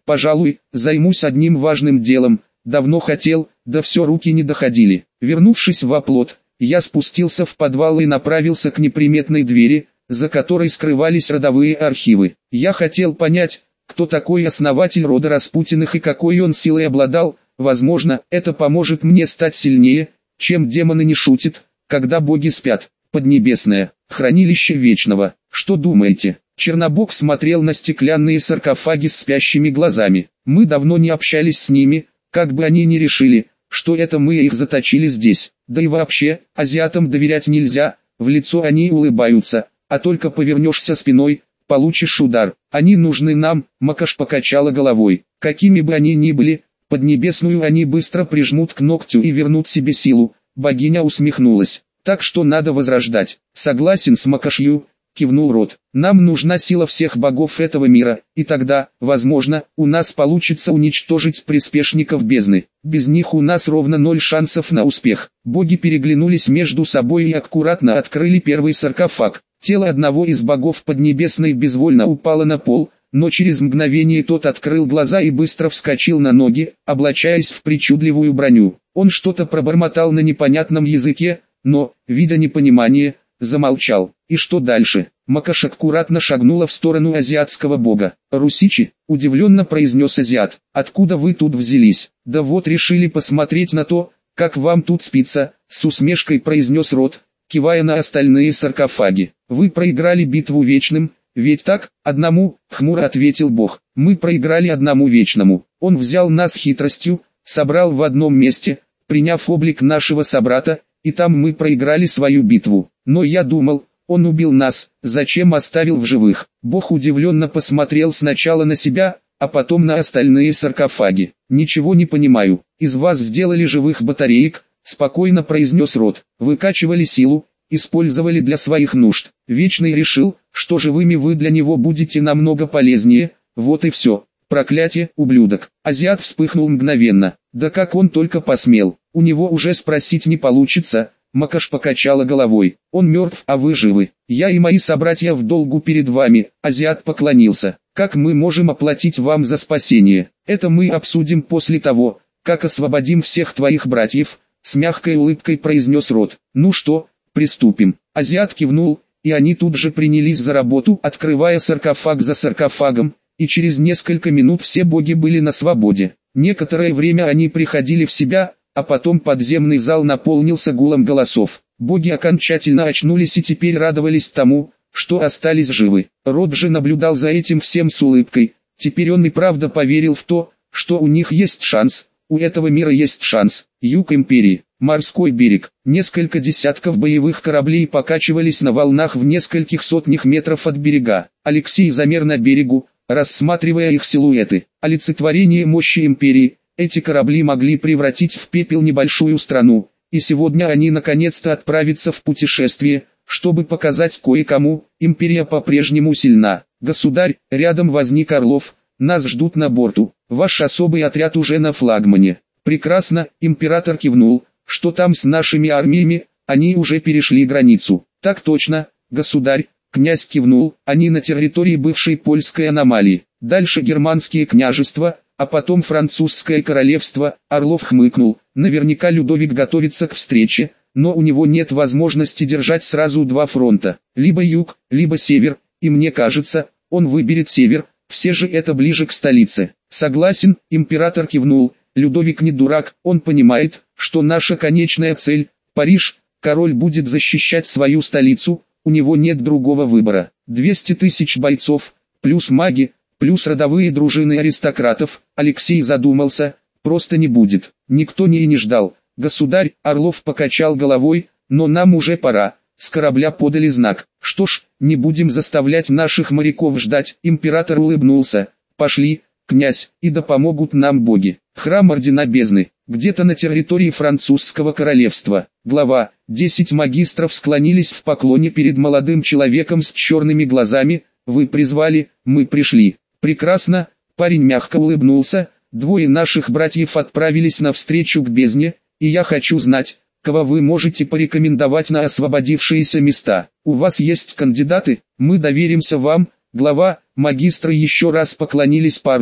пожалуй, займусь одним важным делом, давно хотел, да все руки не доходили. Вернувшись в оплот, я спустился в подвал и направился к неприметной двери, за которой скрывались родовые архивы. Я хотел понять, кто такой основатель рода Распутиных и какой он силой обладал. Возможно, это поможет мне стать сильнее, чем демоны не шутят, когда боги спят. Поднебесное, хранилище вечного. Что думаете? Чернобог смотрел на стеклянные саркофаги с спящими глазами. Мы давно не общались с ними, как бы они ни решили, что это мы их заточили здесь. Да и вообще, азиатам доверять нельзя, в лицо они улыбаются, а только повернешься спиной, получишь удар. Они нужны нам, Макаш покачала головой. Какими бы они ни были, Поднебесную они быстро прижмут к ногтю и вернут себе силу. Богиня усмехнулась. Так что надо возрождать. Согласен с Макашью, кивнул Рот. Нам нужна сила всех богов этого мира, и тогда, возможно, у нас получится уничтожить приспешников бездны. Без них у нас ровно ноль шансов на успех. Боги переглянулись между собой и аккуратно открыли первый саркофаг. Тело одного из богов Поднебесной безвольно упало на пол, но через мгновение тот открыл глаза и быстро вскочил на ноги, облачаясь в причудливую броню. Он что-то пробормотал на непонятном языке, но, видя непонимание, замолчал. И что дальше? Макаш аккуратно шагнула в сторону азиатского бога. «Русичи?» – удивленно произнес азиат. «Откуда вы тут взялись?» «Да вот решили посмотреть на то, как вам тут спится», – с усмешкой произнес Рот, кивая на остальные саркофаги. «Вы проиграли битву вечным, ведь так?» «Одному», – хмуро ответил бог. «Мы проиграли одному вечному. Он взял нас хитростью, собрал в одном месте, приняв облик нашего собрата, и там мы проиграли свою битву. Но я думал, он убил нас, зачем оставил в живых?» Бог удивленно посмотрел сначала на себя, а потом на остальные саркофаги. «Ничего не понимаю. Из вас сделали живых батареек», — спокойно произнес Рот. «Выкачивали силу, использовали для своих нужд. Вечный решил, что живыми вы для него будете намного полезнее, вот и все. Проклятие, ублюдок». Азиат вспыхнул мгновенно. Да как он только посмел. У него уже спросить не получится. Макаш покачала головой. «Он мертв, а вы живы. Я и мои собратья в долгу перед вами». Азиат поклонился. «Как мы можем оплатить вам за спасение? Это мы обсудим после того, как освободим всех твоих братьев», с мягкой улыбкой произнес Рот. «Ну что, приступим?» Азиат кивнул, и они тут же принялись за работу, открывая саркофаг за саркофагом, и через несколько минут все боги были на свободе. Некоторое время они приходили в себя, а потом подземный зал наполнился гулом голосов. Боги окончательно очнулись и теперь радовались тому, что остались живы. Рот же наблюдал за этим всем с улыбкой. Теперь он и правда поверил в то, что у них есть шанс, у этого мира есть шанс. Юг империи, морской берег, несколько десятков боевых кораблей покачивались на волнах в нескольких сотнях метров от берега. Алексей замер на берегу, рассматривая их силуэты. Олицетворение мощи империи. Эти корабли могли превратить в пепел небольшую страну, и сегодня они наконец-то отправятся в путешествие, чтобы показать кое-кому, империя по-прежнему сильна. «Государь», рядом возник Орлов, «нас ждут на борту, ваш особый отряд уже на флагмане». «Прекрасно», император кивнул, «что там с нашими армиями, они уже перешли границу». «Так точно, государь», князь кивнул, «они на территории бывшей польской аномалии, дальше германские княжества, а потом французское королевство». Орлов хмыкнул. Наверняка Людовик готовится к встрече, но у него нет возможности держать сразу два фронта. Либо юг, либо север, и мне кажется, он выберет север, все же это ближе к столице. Согласен, император кивнул. Людовик не дурак, он понимает, что наша конечная цель – Париж, король будет защищать свою столицу, у него нет другого выбора. двести тысяч бойцов, плюс маги, плюс родовые дружины аристократов. Алексей задумался, просто не будет. Никто не и не ждал. «Государь», Орлов покачал головой, «но нам уже пора». С корабля подали знак. «Что ж, не будем заставлять наших моряков ждать». Император улыбнулся. «Пошли, князь, и да помогут нам боги». Храм Ордена Бездны, где-то на территории французского королевства. Глава, десять магистров склонились в поклоне перед молодым человеком с черными глазами. «Вы призвали, мы пришли». «Прекрасно», парень мягко улыбнулся, «двое наших братьев отправились навстречу к бездне, и я хочу знать, кого вы можете порекомендовать на освободившиеся места. У вас есть кандидаты, мы доверимся вам». Глава, магистры еще раз поклонились парню,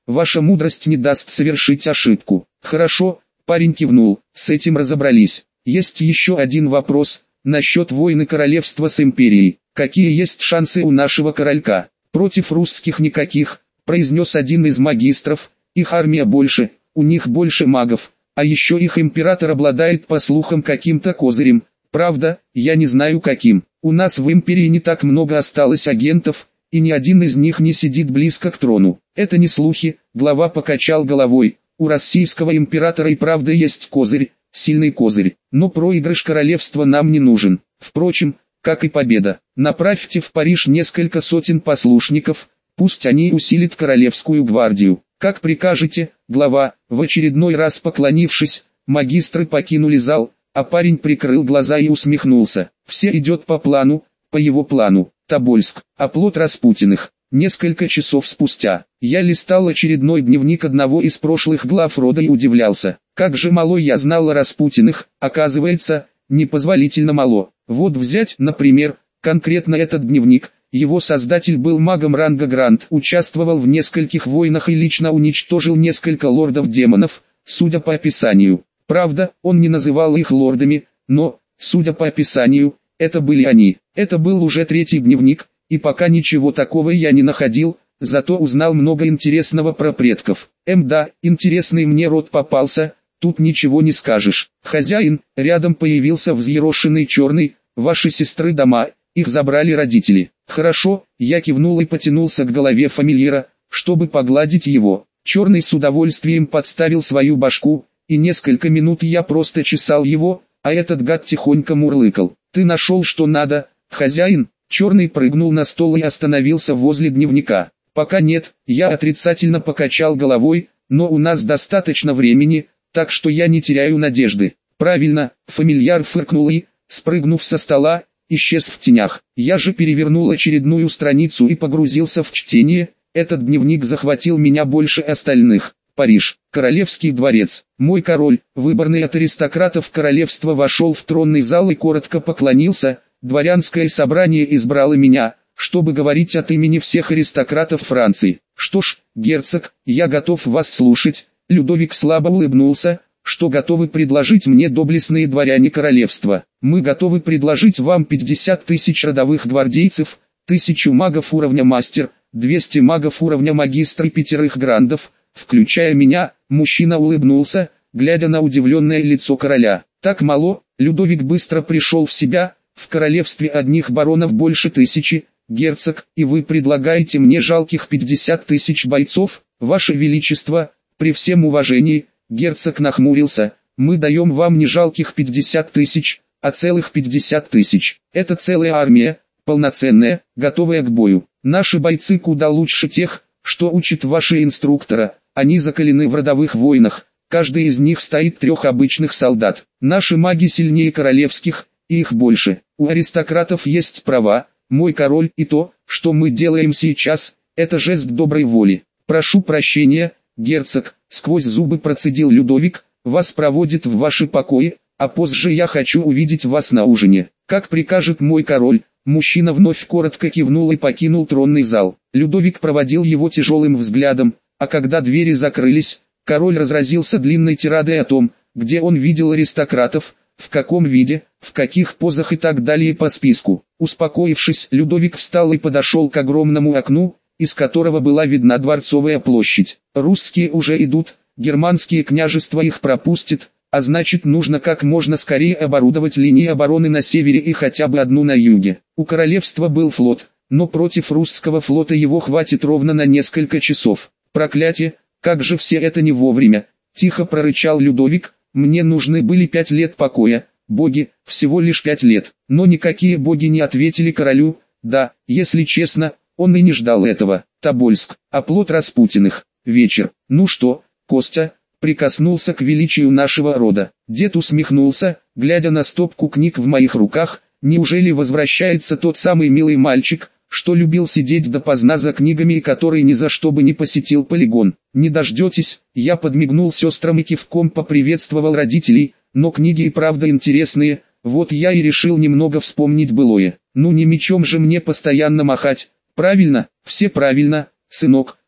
ваша мудрость не даст совершить ошибку. Хорошо, парень кивнул, с этим разобрались. Есть еще один вопрос, насчет войны королевства с империей. Какие есть шансы у нашего королька? Против русских никаких, произнес один из магистров, их армия больше, у них больше магов, а еще их император обладает по слухам каким-то козырем. Правда, я не знаю каким. У нас в империи не так много осталось агентов, и ни один из них не сидит близко к трону. Это не слухи, глава покачал головой. У российского императора и правда есть козырь, сильный козырь, но проигрыш королевства нам не нужен. Впрочем, как и победа. Направьте в Париж несколько сотен послушников, пусть они усилят королевскую гвардию. Как прикажете, глава. В очередной раз поклонившись, магистры покинули зал, а парень прикрыл глаза и усмехнулся. Все идет по плану, по его плану. Тобольск, оплот Распутиных. Несколько часов спустя, я листал очередной дневник одного из прошлых глав рода и удивлялся, как же мало я знал о Распутиных, оказывается, непозволительно мало. Вот взять, например, конкретно этот дневник. Его создатель был магом ранга Гранд, участвовал в нескольких войнах и лично уничтожил несколько лордов-демонов, судя по описанию. Правда, он не называл их лордами, но, судя по описанию, это были они. Это был уже третий дневник, и пока ничего такого я не находил, зато узнал много интересного про предков. Эм да, интересный мне род попался, тут ничего не скажешь. Хозяин, рядом появился взъерошенный черный, ваши сестры дома, их забрали родители. Хорошо, я кивнул и потянулся к голове фамильяра, чтобы погладить его. Черный с удовольствием подставил свою башку, и несколько минут я просто чесал его, а этот гад тихонько мурлыкал. Ты нашел что надо, хозяин? Черный прыгнул на стол и остановился возле дневника. Пока нет, я отрицательно покачал головой, но у нас достаточно времени, так что я не теряю надежды. Правильно, фамильяр фыркнул и, спрыгнув со стола, исчез в тенях. Я же перевернул очередную страницу и погрузился в чтение. Этот дневник захватил меня больше остальных. Париж, королевский дворец. Мой король, выборный от аристократов королевства, вошел в тронный зал и коротко поклонился. Дворянское собрание избрало меня, чтобы говорить от имени всех аристократов Франции. Что ж, герцог, я готов вас слушать. Людовик слабо улыбнулся. Что готовы предложить мне доблестные дворяне королевства? Мы готовы предложить вам пятьдесят тысяч родовых гвардейцев, тысячу магов уровня мастер, двести магов уровня магистр и пятерых грандов, включая меня. Мужчина улыбнулся, глядя на удивленное лицо короля. Так мало. Людовик быстро пришел в себя. В королевстве одних баронов больше тысячи, герцог, и вы предлагаете мне жалких пятьдесят тысяч бойцов, ваше величество, при всем уважении. Герцог нахмурился. Мы даем вам не жалких пятьдесят тысяч, а целых пятьдесят тысяч. Это целая армия, полноценная, готовая к бою. Наши бойцы куда лучше тех, что учат ваши инструктора. Они закалены в родовых войнах. Каждый из них стоит трех обычных солдат. Наши маги сильнее королевских, и их больше. У аристократов есть права. Мой король, и то, что мы делаем сейчас, это жест доброй воли. Прошу прощения, герцог, сквозь зубы процедил Людовик, вас проводят в ваши покои, а позже я хочу увидеть вас на ужине. Как прикажет мой король. Мужчина вновь коротко кивнул и покинул тронный зал. Людовик проводил его тяжелым взглядом, а когда двери закрылись, король разразился длинной тирадой о том, где он видел аристократов, в каком виде, в каких позах и так далее по списку. Успокоившись, Людовик встал и подошел к огромному окну, из которого была видна Дворцовая площадь. Русские уже идут, германские княжества их пропустят, а значит нужно как можно скорее оборудовать линии обороны на севере и хотя бы одну на юге. У королевства был флот, но против русского флота его хватит ровно на несколько часов. Проклятие, как же все это не вовремя, тихо прорычал Людовик. Мне нужны были пять лет покоя, боги, всего лишь пять лет. Но никакие боги не ответили королю. Да, если честно, он и не ждал этого. Тобольск, оплот Распутиных. Вечер. Ну что, Костя, прикоснулся к величию нашего рода. Дед усмехнулся, глядя на стопку книг в моих руках. Неужели возвращается тот самый милый мальчик, что любил сидеть допоздна за книгами и который ни за что бы не посетил полигон? Не дождетесь? Я подмигнул сестрам и кивком поприветствовал родителей, но книги и правда интересные, вот я и решил немного вспомнить былое. Ну не мечом же мне постоянно махать, правильно, все правильно, сынок,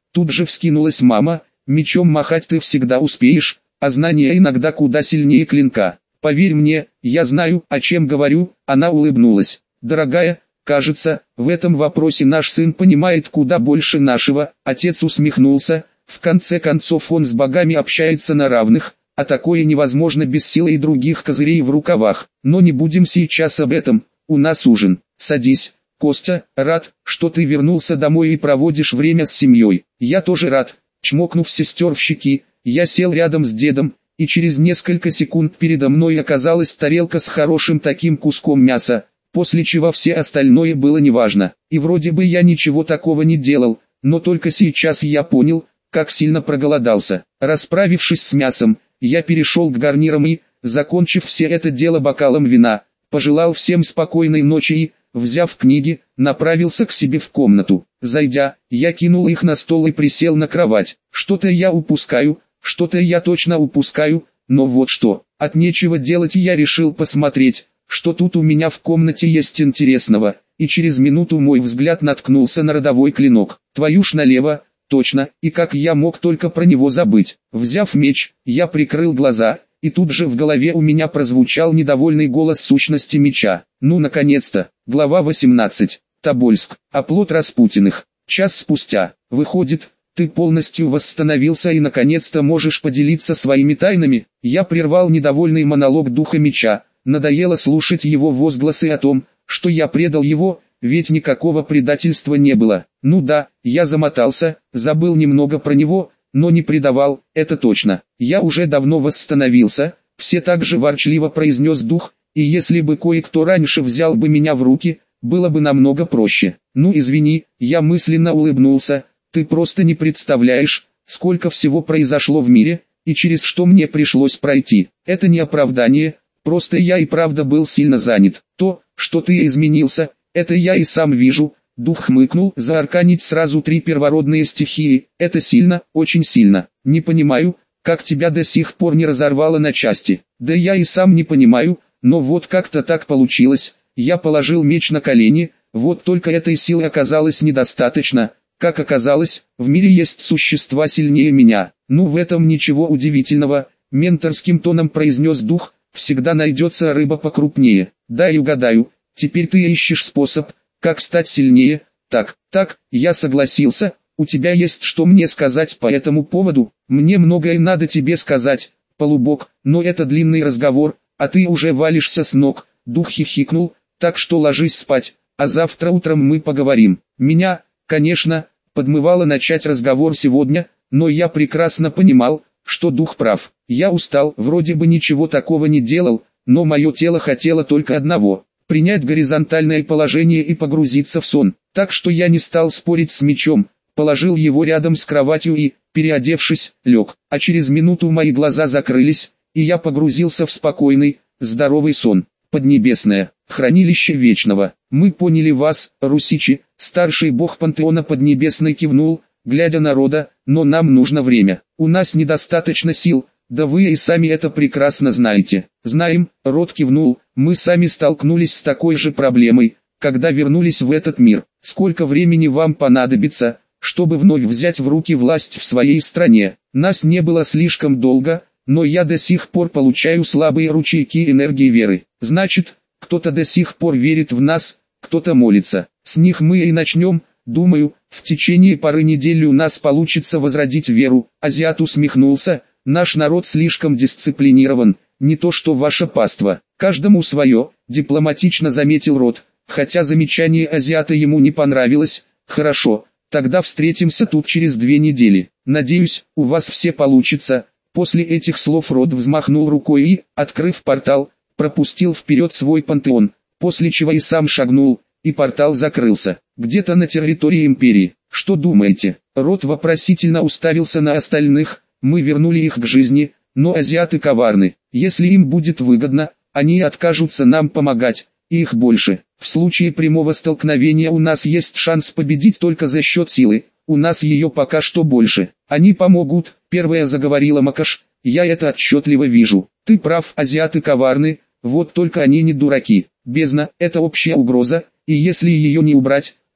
Тут же вскинулась мама, мечом махать ты всегда успеешь, а знания иногда куда сильнее клинка. Поверь мне, я знаю, о чем говорю. Она улыбнулась. Дорогая, кажется, в этом вопросе наш сын понимает куда больше нашего. Отец усмехнулся. В конце концов он с богами общается на равных, а такое невозможно без силы и других козырей в рукавах. Но не будем сейчас об этом, у нас ужин. Садись, Костя, рад, что ты вернулся домой и проводишь время с семьей. Я тоже рад. Чмокнув сестер в щеки, я сел рядом с дедом, и через несколько секунд передо мной оказалась тарелка с хорошим таким куском мяса, после чего все остальное было неважно. И вроде бы я ничего такого не делал, но только сейчас я понял, как сильно проголодался. Расправившись с мясом, я перешел к гарнирам и, закончив все это дело бокалом вина, пожелал всем спокойной ночи и, взяв книги, направился к себе в комнату. Зайдя, я кинул их на стол и присел на кровать. Что-то я упускаю, что-то я точно упускаю, но вот что. От нечего делать я решил посмотреть, что тут у меня в комнате есть интересного, и через минуту мой взгляд наткнулся на родовой клинок. Твою ж налево, точно, и как я мог только про него забыть. Взяв меч, я прикрыл глаза, и тут же в голове у меня прозвучал недовольный голос сущности меча. Ну наконец-то. Глава восемнадцать. Тобольск. Оплот Распутиных. Час спустя. Выходит, ты полностью восстановился и наконец-то можешь поделиться своими тайнами. Я прервал недовольный монолог духа меча. Надоело слушать его возгласы о том, что я предал его, ведь никакого предательства не было. Ну да, я замотался, забыл немного про него, но не предавал, это точно. Я уже давно восстановился, все так же ворчливо произнес дух, и если бы кое-кто раньше взял бы меня в руки, было бы намного проще. Ну извини, я мысленно улыбнулся, ты просто не представляешь, сколько всего произошло в мире, и через что мне пришлось пройти. Это не оправдание, просто я и правда был сильно занят. То, что ты изменился, это я и сам вижу. Дух хмыкнул, заарканить сразу три первородные стихии, это сильно, очень сильно. Не понимаю, как тебя до сих пор не разорвало на части. Да я и сам не понимаю, но вот как-то так получилось. Я положил меч на колени, вот только этой силы оказалось недостаточно. Как оказалось, в мире есть существа сильнее меня. Ну в этом ничего удивительного, менторским тоном произнес дух, всегда найдется рыба покрупнее. Дай угадаю, теперь ты ищешь способ, как стать сильнее. Так, так, я согласился, у тебя есть что мне сказать по этому поводу? Мне многое надо тебе сказать, полубог, но это длинный разговор, а ты уже валишься с ног. Дух хихикнул, так что ложись спать, а завтра утром мы поговорим. Меня, конечно, подмывало начать разговор сегодня, но я прекрасно понимал, что дух прав. Я устал, вроде бы ничего такого не делал, но мое тело хотело только одного – принять горизонтальное положение и погрузиться в сон. Так что я не стал спорить с мечом, положил его рядом с кроватью и, переодевшись, лег. А через минуту мои глаза закрылись, и я погрузился в спокойный, здоровый сон. Поднебесное, хранилище вечного. Мы поняли вас, русичи. Старший бог пантеона Поднебесной кивнул, глядя на рода, но нам нужно время. У нас недостаточно сил. Да вы и сами это прекрасно знаете. Знаем, род кивнул, мы сами столкнулись с такой же проблемой, когда вернулись в этот мир. Сколько времени вам понадобится, чтобы вновь взять в руки власть в своей стране? Нас не было слишком долго, но я до сих пор получаю слабые ручейки энергии веры. Значит, кто-то до сих пор верит в нас, кто-то молится. С них мы и начнем, думаю, в течение пары недель у нас получится возродить веру. Азиат усмехнулся. Наш народ слишком дисциплинирован, не то что ваше паство. Каждому свое, дипломатично заметил род, хотя замечание азиата ему не понравилось. Хорошо, тогда встретимся тут через две недели. Надеюсь, у вас все получится. После этих слов род взмахнул рукой и, открыв портал, пропустил вперед свой пантеон, после чего и сам шагнул, и портал закрылся. Где-то на территории империи. Что думаете? Род вопросительно уставился на остальных. Мы вернули их к жизни, но азиаты коварны. Если им будет выгодно, они откажутся нам помогать, и их больше. В случае прямого столкновения у нас есть шанс победить только за счет силы, у нас ее пока что больше. Они помогут, первая заговорила Макаш, я это отчетливо вижу. Ты прав, азиаты коварны, вот только они не дураки. Бездна – это общая угроза, и если ее не убрать,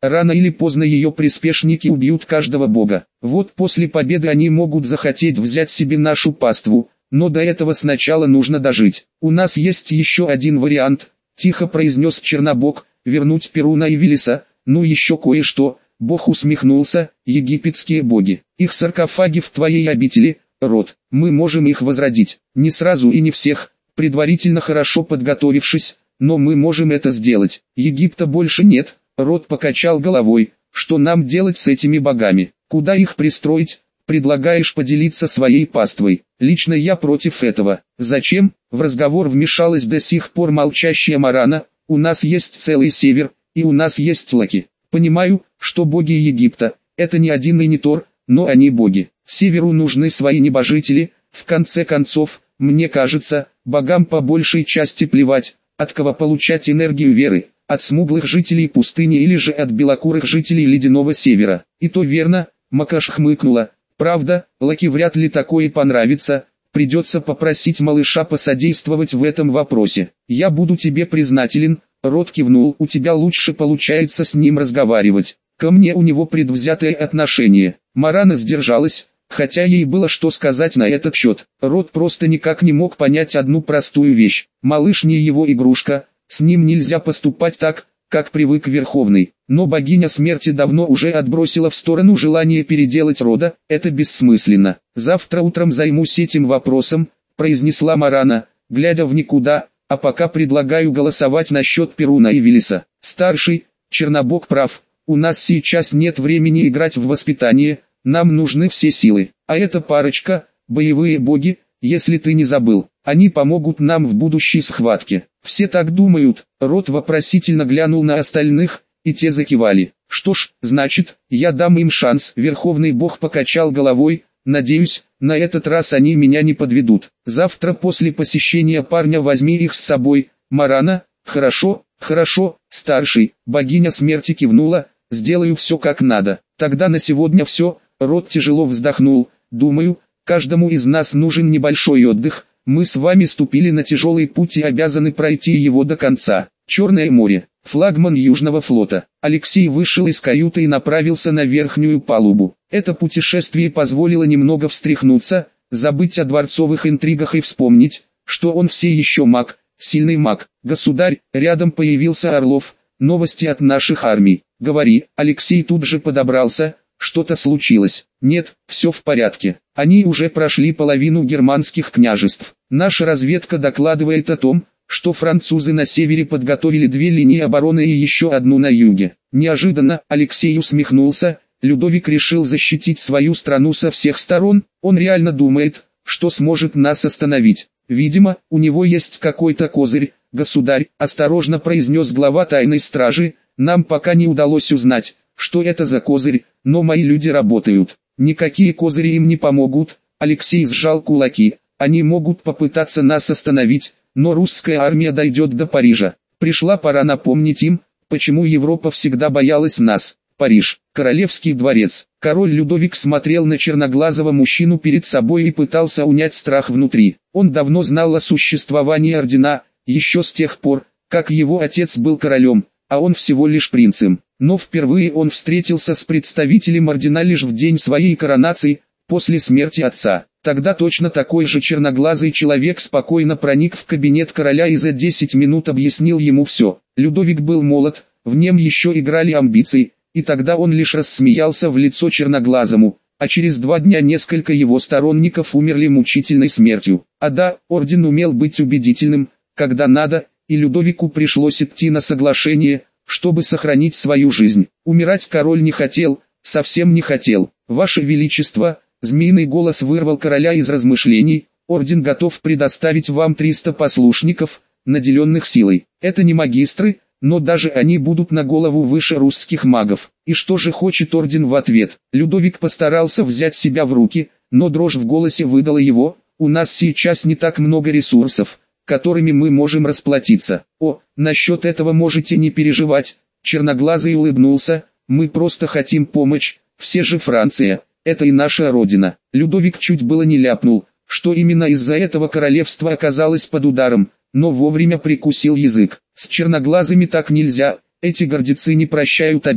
рано или поздно ее приспешники убьют каждого бога. Вот после победы они могут захотеть взять себе нашу паству, но до этого сначала нужно дожить. У нас есть еще один вариант, тихо произнес Чернобог, вернуть Перуна и Велеса, ну еще кое-что. Бог усмехнулся, египетские боги, их саркофаги в твоей обители, Род, мы можем их возродить, не сразу и не всех, предварительно хорошо подготовившись, но мы можем это сделать. Египта больше нет, Род покачал головой, что нам делать с этими богами, куда их пристроить, предлагаешь поделиться своей паствой, лично я против этого. Зачем? В разговор вмешалась до сих пор молчащая Марана, у нас есть целый север, и у нас есть Лаки. Понимаю, что боги Египта, это не один и не Тор, но они боги. Северу нужны свои небожители, в конце концов, мне кажется, богам по большей части плевать, от кого получать энергию веры, от смуглых жителей пустыни или же от белокурых жителей ледяного севера. И то верно, Макаш хмыкнула, правда, Лаки вряд ли такое понравится, придется попросить малыша посодействовать в этом вопросе. Я буду тебе признателен. Род кивнул, у тебя лучше получается с ним разговаривать. Ко мне у него предвзятое отношение. Марана сдержалась, хотя ей было что сказать на этот счет. Род просто никак не мог понять одну простую вещь. Малыш не его игрушка, с ним нельзя поступать так, как привык Верховный. Но богиня смерти давно уже отбросила в сторону желание переделать Рода, это бессмысленно. Завтра утром займусь этим вопросом, произнесла Марана, глядя в никуда. А пока предлагаю голосовать насчет Перуна и Велеса. Старший, Чернобог прав, у нас сейчас нет времени играть в воспитание, нам нужны все силы. А эта парочка, боевые боги, если ты не забыл, они помогут нам в будущей схватке. Все так думают, Род вопросительно глянул на остальных, и те закивали. Что ж, значит, я дам им шанс. Верховный бог покачал головой. Надеюсь, на этот раз они меня не подведут. Завтра после посещения парня возьми их с собой. Марана, хорошо, хорошо, старший. Богиня смерти кивнула, сделаю все как надо. Тогда на сегодня все. Род тяжело вздохнул. Думаю, каждому из нас нужен небольшой отдых. Мы с вами ступили на тяжелый путь и обязаны пройти его до конца. Черное море. Флагман Южного флота. Алексей вышел из каюты и направился на верхнюю палубу. Это путешествие позволило немного встряхнуться, забыть о дворцовых интригах и вспомнить, что он все еще маг, сильный маг. Государь, рядом появился Орлов, новости от наших армий. Говори, Алексей тут же подобрался, что-то случилось. Нет, все в порядке. Они уже прошли половину германских княжеств. Наша разведка докладывает о том, что французы на севере подготовили две линии обороны и еще одну на юге. Неожиданно Алексей усмехнулся, Людовик решил защитить свою страну со всех сторон, он реально думает, что сможет нас остановить. Видимо, у него есть какой-то козырь. Государь, осторожно произнес глава тайной стражи, нам пока не удалось узнать, что это за козырь, но мои люди работают. Никакие козыри им не помогут. Алексей сжал кулаки, они могут попытаться нас остановить, но русская армия дойдет до Парижа. Пришла пора напомнить им, почему Европа всегда боялась нас. Париж, королевский дворец. Король Людовик смотрел на черноглазого мужчину перед собой и пытался унять страх внутри. Он давно знал о существовании ордена, еще с тех пор, как его отец был королем, а он всего лишь принцем. Но впервые он встретился с представителем ордена лишь в день своей коронации, после смерти отца. Тогда точно такой же черноглазый человек спокойно проник в кабинет короля и за десять минут объяснил ему все. Людовик был молод, в нем еще играли амбиции, и тогда он лишь рассмеялся в лицо черноглазому, а через два дня несколько его сторонников умерли мучительной смертью. А да, орден умел быть убедительным, когда надо, и Людовику пришлось идти на соглашение, чтобы сохранить свою жизнь. Умирать король не хотел, совсем не хотел. Ваше Величество, змеиный голос вырвал короля из размышлений, орден готов предоставить вам триста послушников, наделенных силой. Это не магистры, но даже они будут на голову выше русских магов. И что же хочет орден в ответ? Людовик постарался взять себя в руки, но дрожь в голосе выдала его, у нас сейчас не так много ресурсов, которыми мы можем расплатиться. О, насчет этого можете не переживать. Черноглазый улыбнулся, мы просто хотим помочь, все же Франция, это и наша родина. Людовик чуть было не ляпнул, что именно из-за этого королевство оказалось под ударом, но вовремя прикусил язык. С черноглазыми так нельзя, эти гордецы не прощают обид,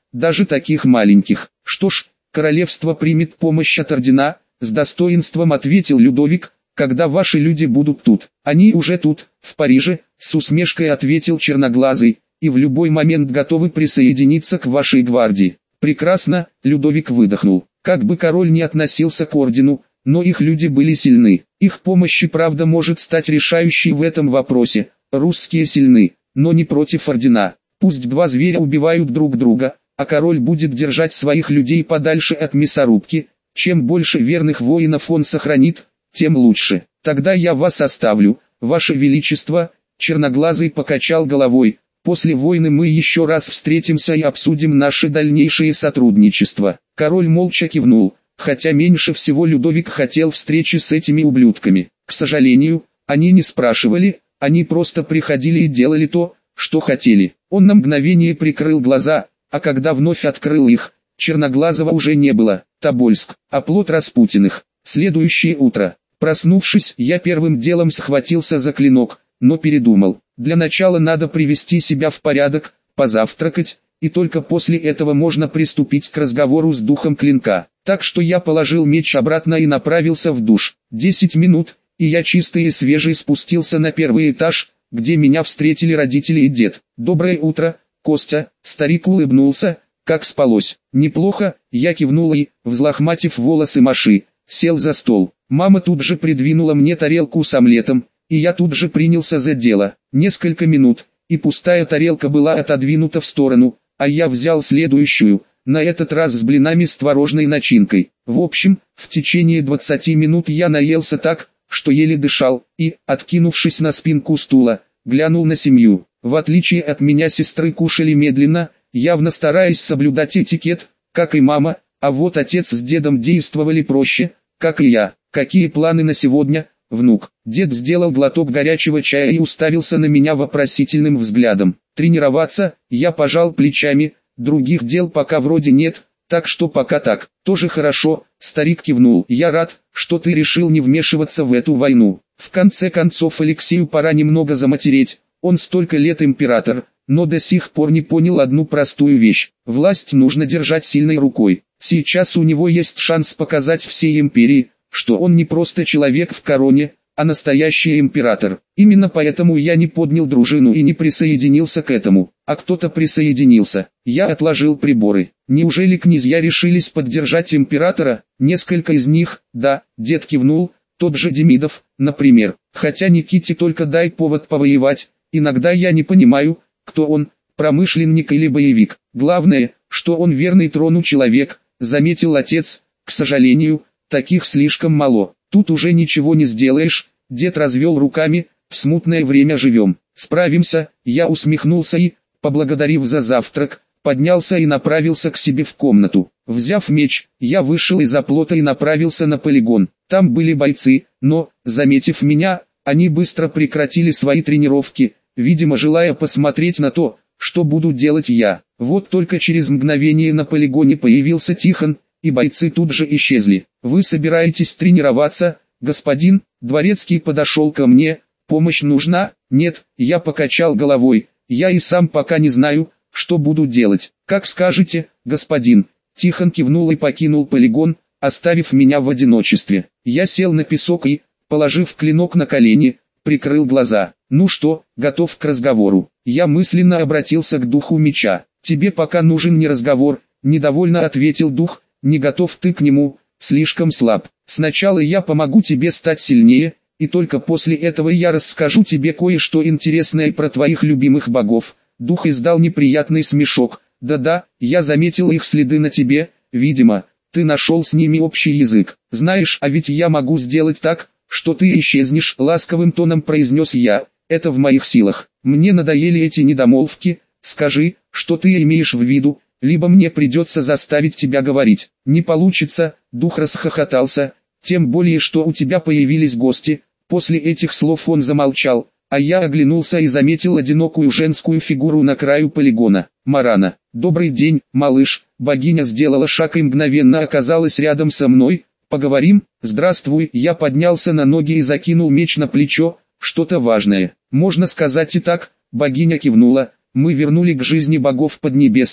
даже таких маленьких. Что ж, королевство примет помощь от ордена, с достоинством ответил Людовик, когда ваши люди будут тут. Они уже тут, в Париже, с усмешкой ответил Черноглазый, и в любой момент готовы присоединиться к вашей гвардии. Прекрасно, Людовик выдохнул. Как бы король ни относился к ордену, но их люди были сильны. Их помощь и правда может стать решающей в этом вопросе. Русские сильны, но не против ордена. Пусть два зверя убивают друг друга, а король будет держать своих людей подальше от мясорубки. Чем больше верных воинов он сохранит, тем лучше. Тогда я вас оставлю, ваше величество. Черноглазый покачал головой. После войны мы еще раз встретимся и обсудим наше дальнейшее сотрудничество. Король молча кивнул, хотя меньше всего Людовик хотел встречи с этими ублюдками. К сожалению, они не спрашивали, они просто приходили и делали то, что хотели. Он на мгновение прикрыл глаза, а когда вновь открыл их, Черноглазого уже не было. Тобольск, оплот Распутиных. Следующее утро. Проснувшись, я первым делом схватился за клинок, но передумал. Для начала надо привести себя в порядок, позавтракать, и только после этого можно приступить к разговору с духом клинка. Так что я положил меч обратно и направился в душ. Десять минут, и я чистый и свежий спустился на первый этаж, где меня встретили родители и дед. «Доброе утро, Костя», старик улыбнулся, как спалось. «Неплохо», я кивнул и, взлохматив волосы Маши, сел за стол. Мама тут же придвинула мне тарелку с омлетом, и я тут же принялся за дело. Несколько минут, и пустая тарелка была отодвинута в сторону, а я взял следующую, на этот раз с блинами с творожной начинкой. В общем, в течение двадцати минут я наелся так, что еле дышал, и, откинувшись на спинку стула, глянул на семью. В отличие от меня сестры кушали медленно, явно стараясь соблюдать этикет, как и мама, а вот отец с дедом действовали проще, как и я. «Какие планы на сегодня, внук?» Дед сделал глоток горячего чая и уставился на меня вопросительным взглядом. «Тренироваться?» Я пожал плечами, других дел пока вроде нет, так что пока так. «Тоже хорошо», старик кивнул. «Я рад, что ты решил не вмешиваться в эту войну. В конце концов Алексею пора немного заматереть, он столько лет император, но до сих пор не понял одну простую вещь. Власть нужно держать сильной рукой. Сейчас у него есть шанс показать всей империи, что он не просто человек в короне, а настоящий император. Именно поэтому я не поднял дружину и не присоединился к этому, а кто-то присоединился. Я отложил приборы. Неужели князья решились поддержать императора? Несколько из них, да, дед кивнул, тот же Демидов, например. Хотя Никите только дай повод повоевать, иногда я не понимаю, кто он, промышленник или боевик. Главное, что он верный трону человек, заметил отец. К сожалению, таких слишком мало. Тут уже ничего не сделаешь. Дед развел руками, в смутное время живем. Справимся. Я усмехнулся и, поблагодарив за завтрак, поднялся и направился к себе в комнату. Взяв меч, я вышел из оплота и направился на полигон. Там были бойцы, но, заметив меня, они быстро прекратили свои тренировки, видимо желая посмотреть на то, что буду делать я. Вот только через мгновение на полигоне появился Тихон, и бойцы тут же исчезли. «Вы собираетесь тренироваться, господин?» Дворецкий подошел ко мне. «Помощь нужна?» «Нет», я покачал головой, «я и сам пока не знаю, что буду делать». «Как скажете, господин». Тихон кивнул и покинул полигон, оставив меня в одиночестве. Я сел на песок и, положив клинок на колени, прикрыл глаза. «Ну что, готов к разговору?» Я мысленно обратился к духу меча. «Тебе пока нужен не разговор», недовольно ответил дух. «Не готов ты к нему, слишком слаб. Сначала я помогу тебе стать сильнее, и только после этого я расскажу тебе кое-что интересное про твоих любимых богов». Дух издал неприятный смешок. «Да-да, я заметил их следы на тебе, видимо, ты нашел с ними общий язык. Знаешь, а ведь я могу сделать так, что ты исчезнешь», ласковым тоном произнес я. «Это в моих силах. Мне надоели эти недомолвки, скажи, что ты имеешь в виду, либо мне придется заставить тебя говорить». «Не получится», дух расхохотался, «тем более что у тебя появились гости». После этих слов он замолчал, а я оглянулся и заметил одинокую женскую фигуру на краю полигона. Марана. «Добрый день, малыш». Богиня сделала шаг и мгновенно оказалась рядом со мной. «Поговорим?» «Здравствуй». Я поднялся на ноги и закинул меч на плечо. «Что-то важное?» «Можно сказать и так», богиня кивнула. «Мы вернули к жизни богов Поднебесной,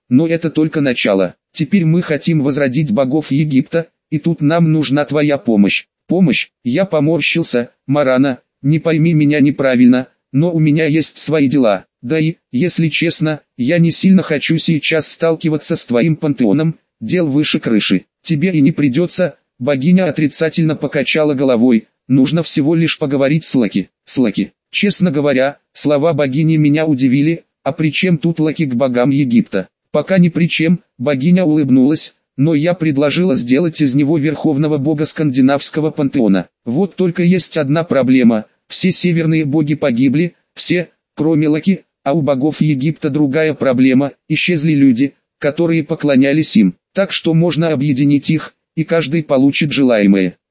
но это только начало. Теперь мы хотим возродить богов Египта, и тут нам нужна твоя помощь. Помощь? Я поморщился. Марана, не пойми меня неправильно, но у меня есть свои дела. Да и, если честно, я не сильно хочу сейчас сталкиваться с твоим пантеоном, дел выше крыши. Тебе и не придется. Богиня отрицательно покачала головой. Нужно всего лишь поговорить с Локи. С Локи. Честно говоря, слова богини меня удивили. А при чем тут Локи к богам Египта? Пока ни при чем, богиня улыбнулась, но я предложила сделать из него верховного бога скандинавского пантеона. Вот только есть одна проблема, все северные боги погибли, все, кроме Локи, а у богов Египта другая проблема, исчезли люди, которые поклонялись им, так что можно объединить их, и каждый получит желаемое.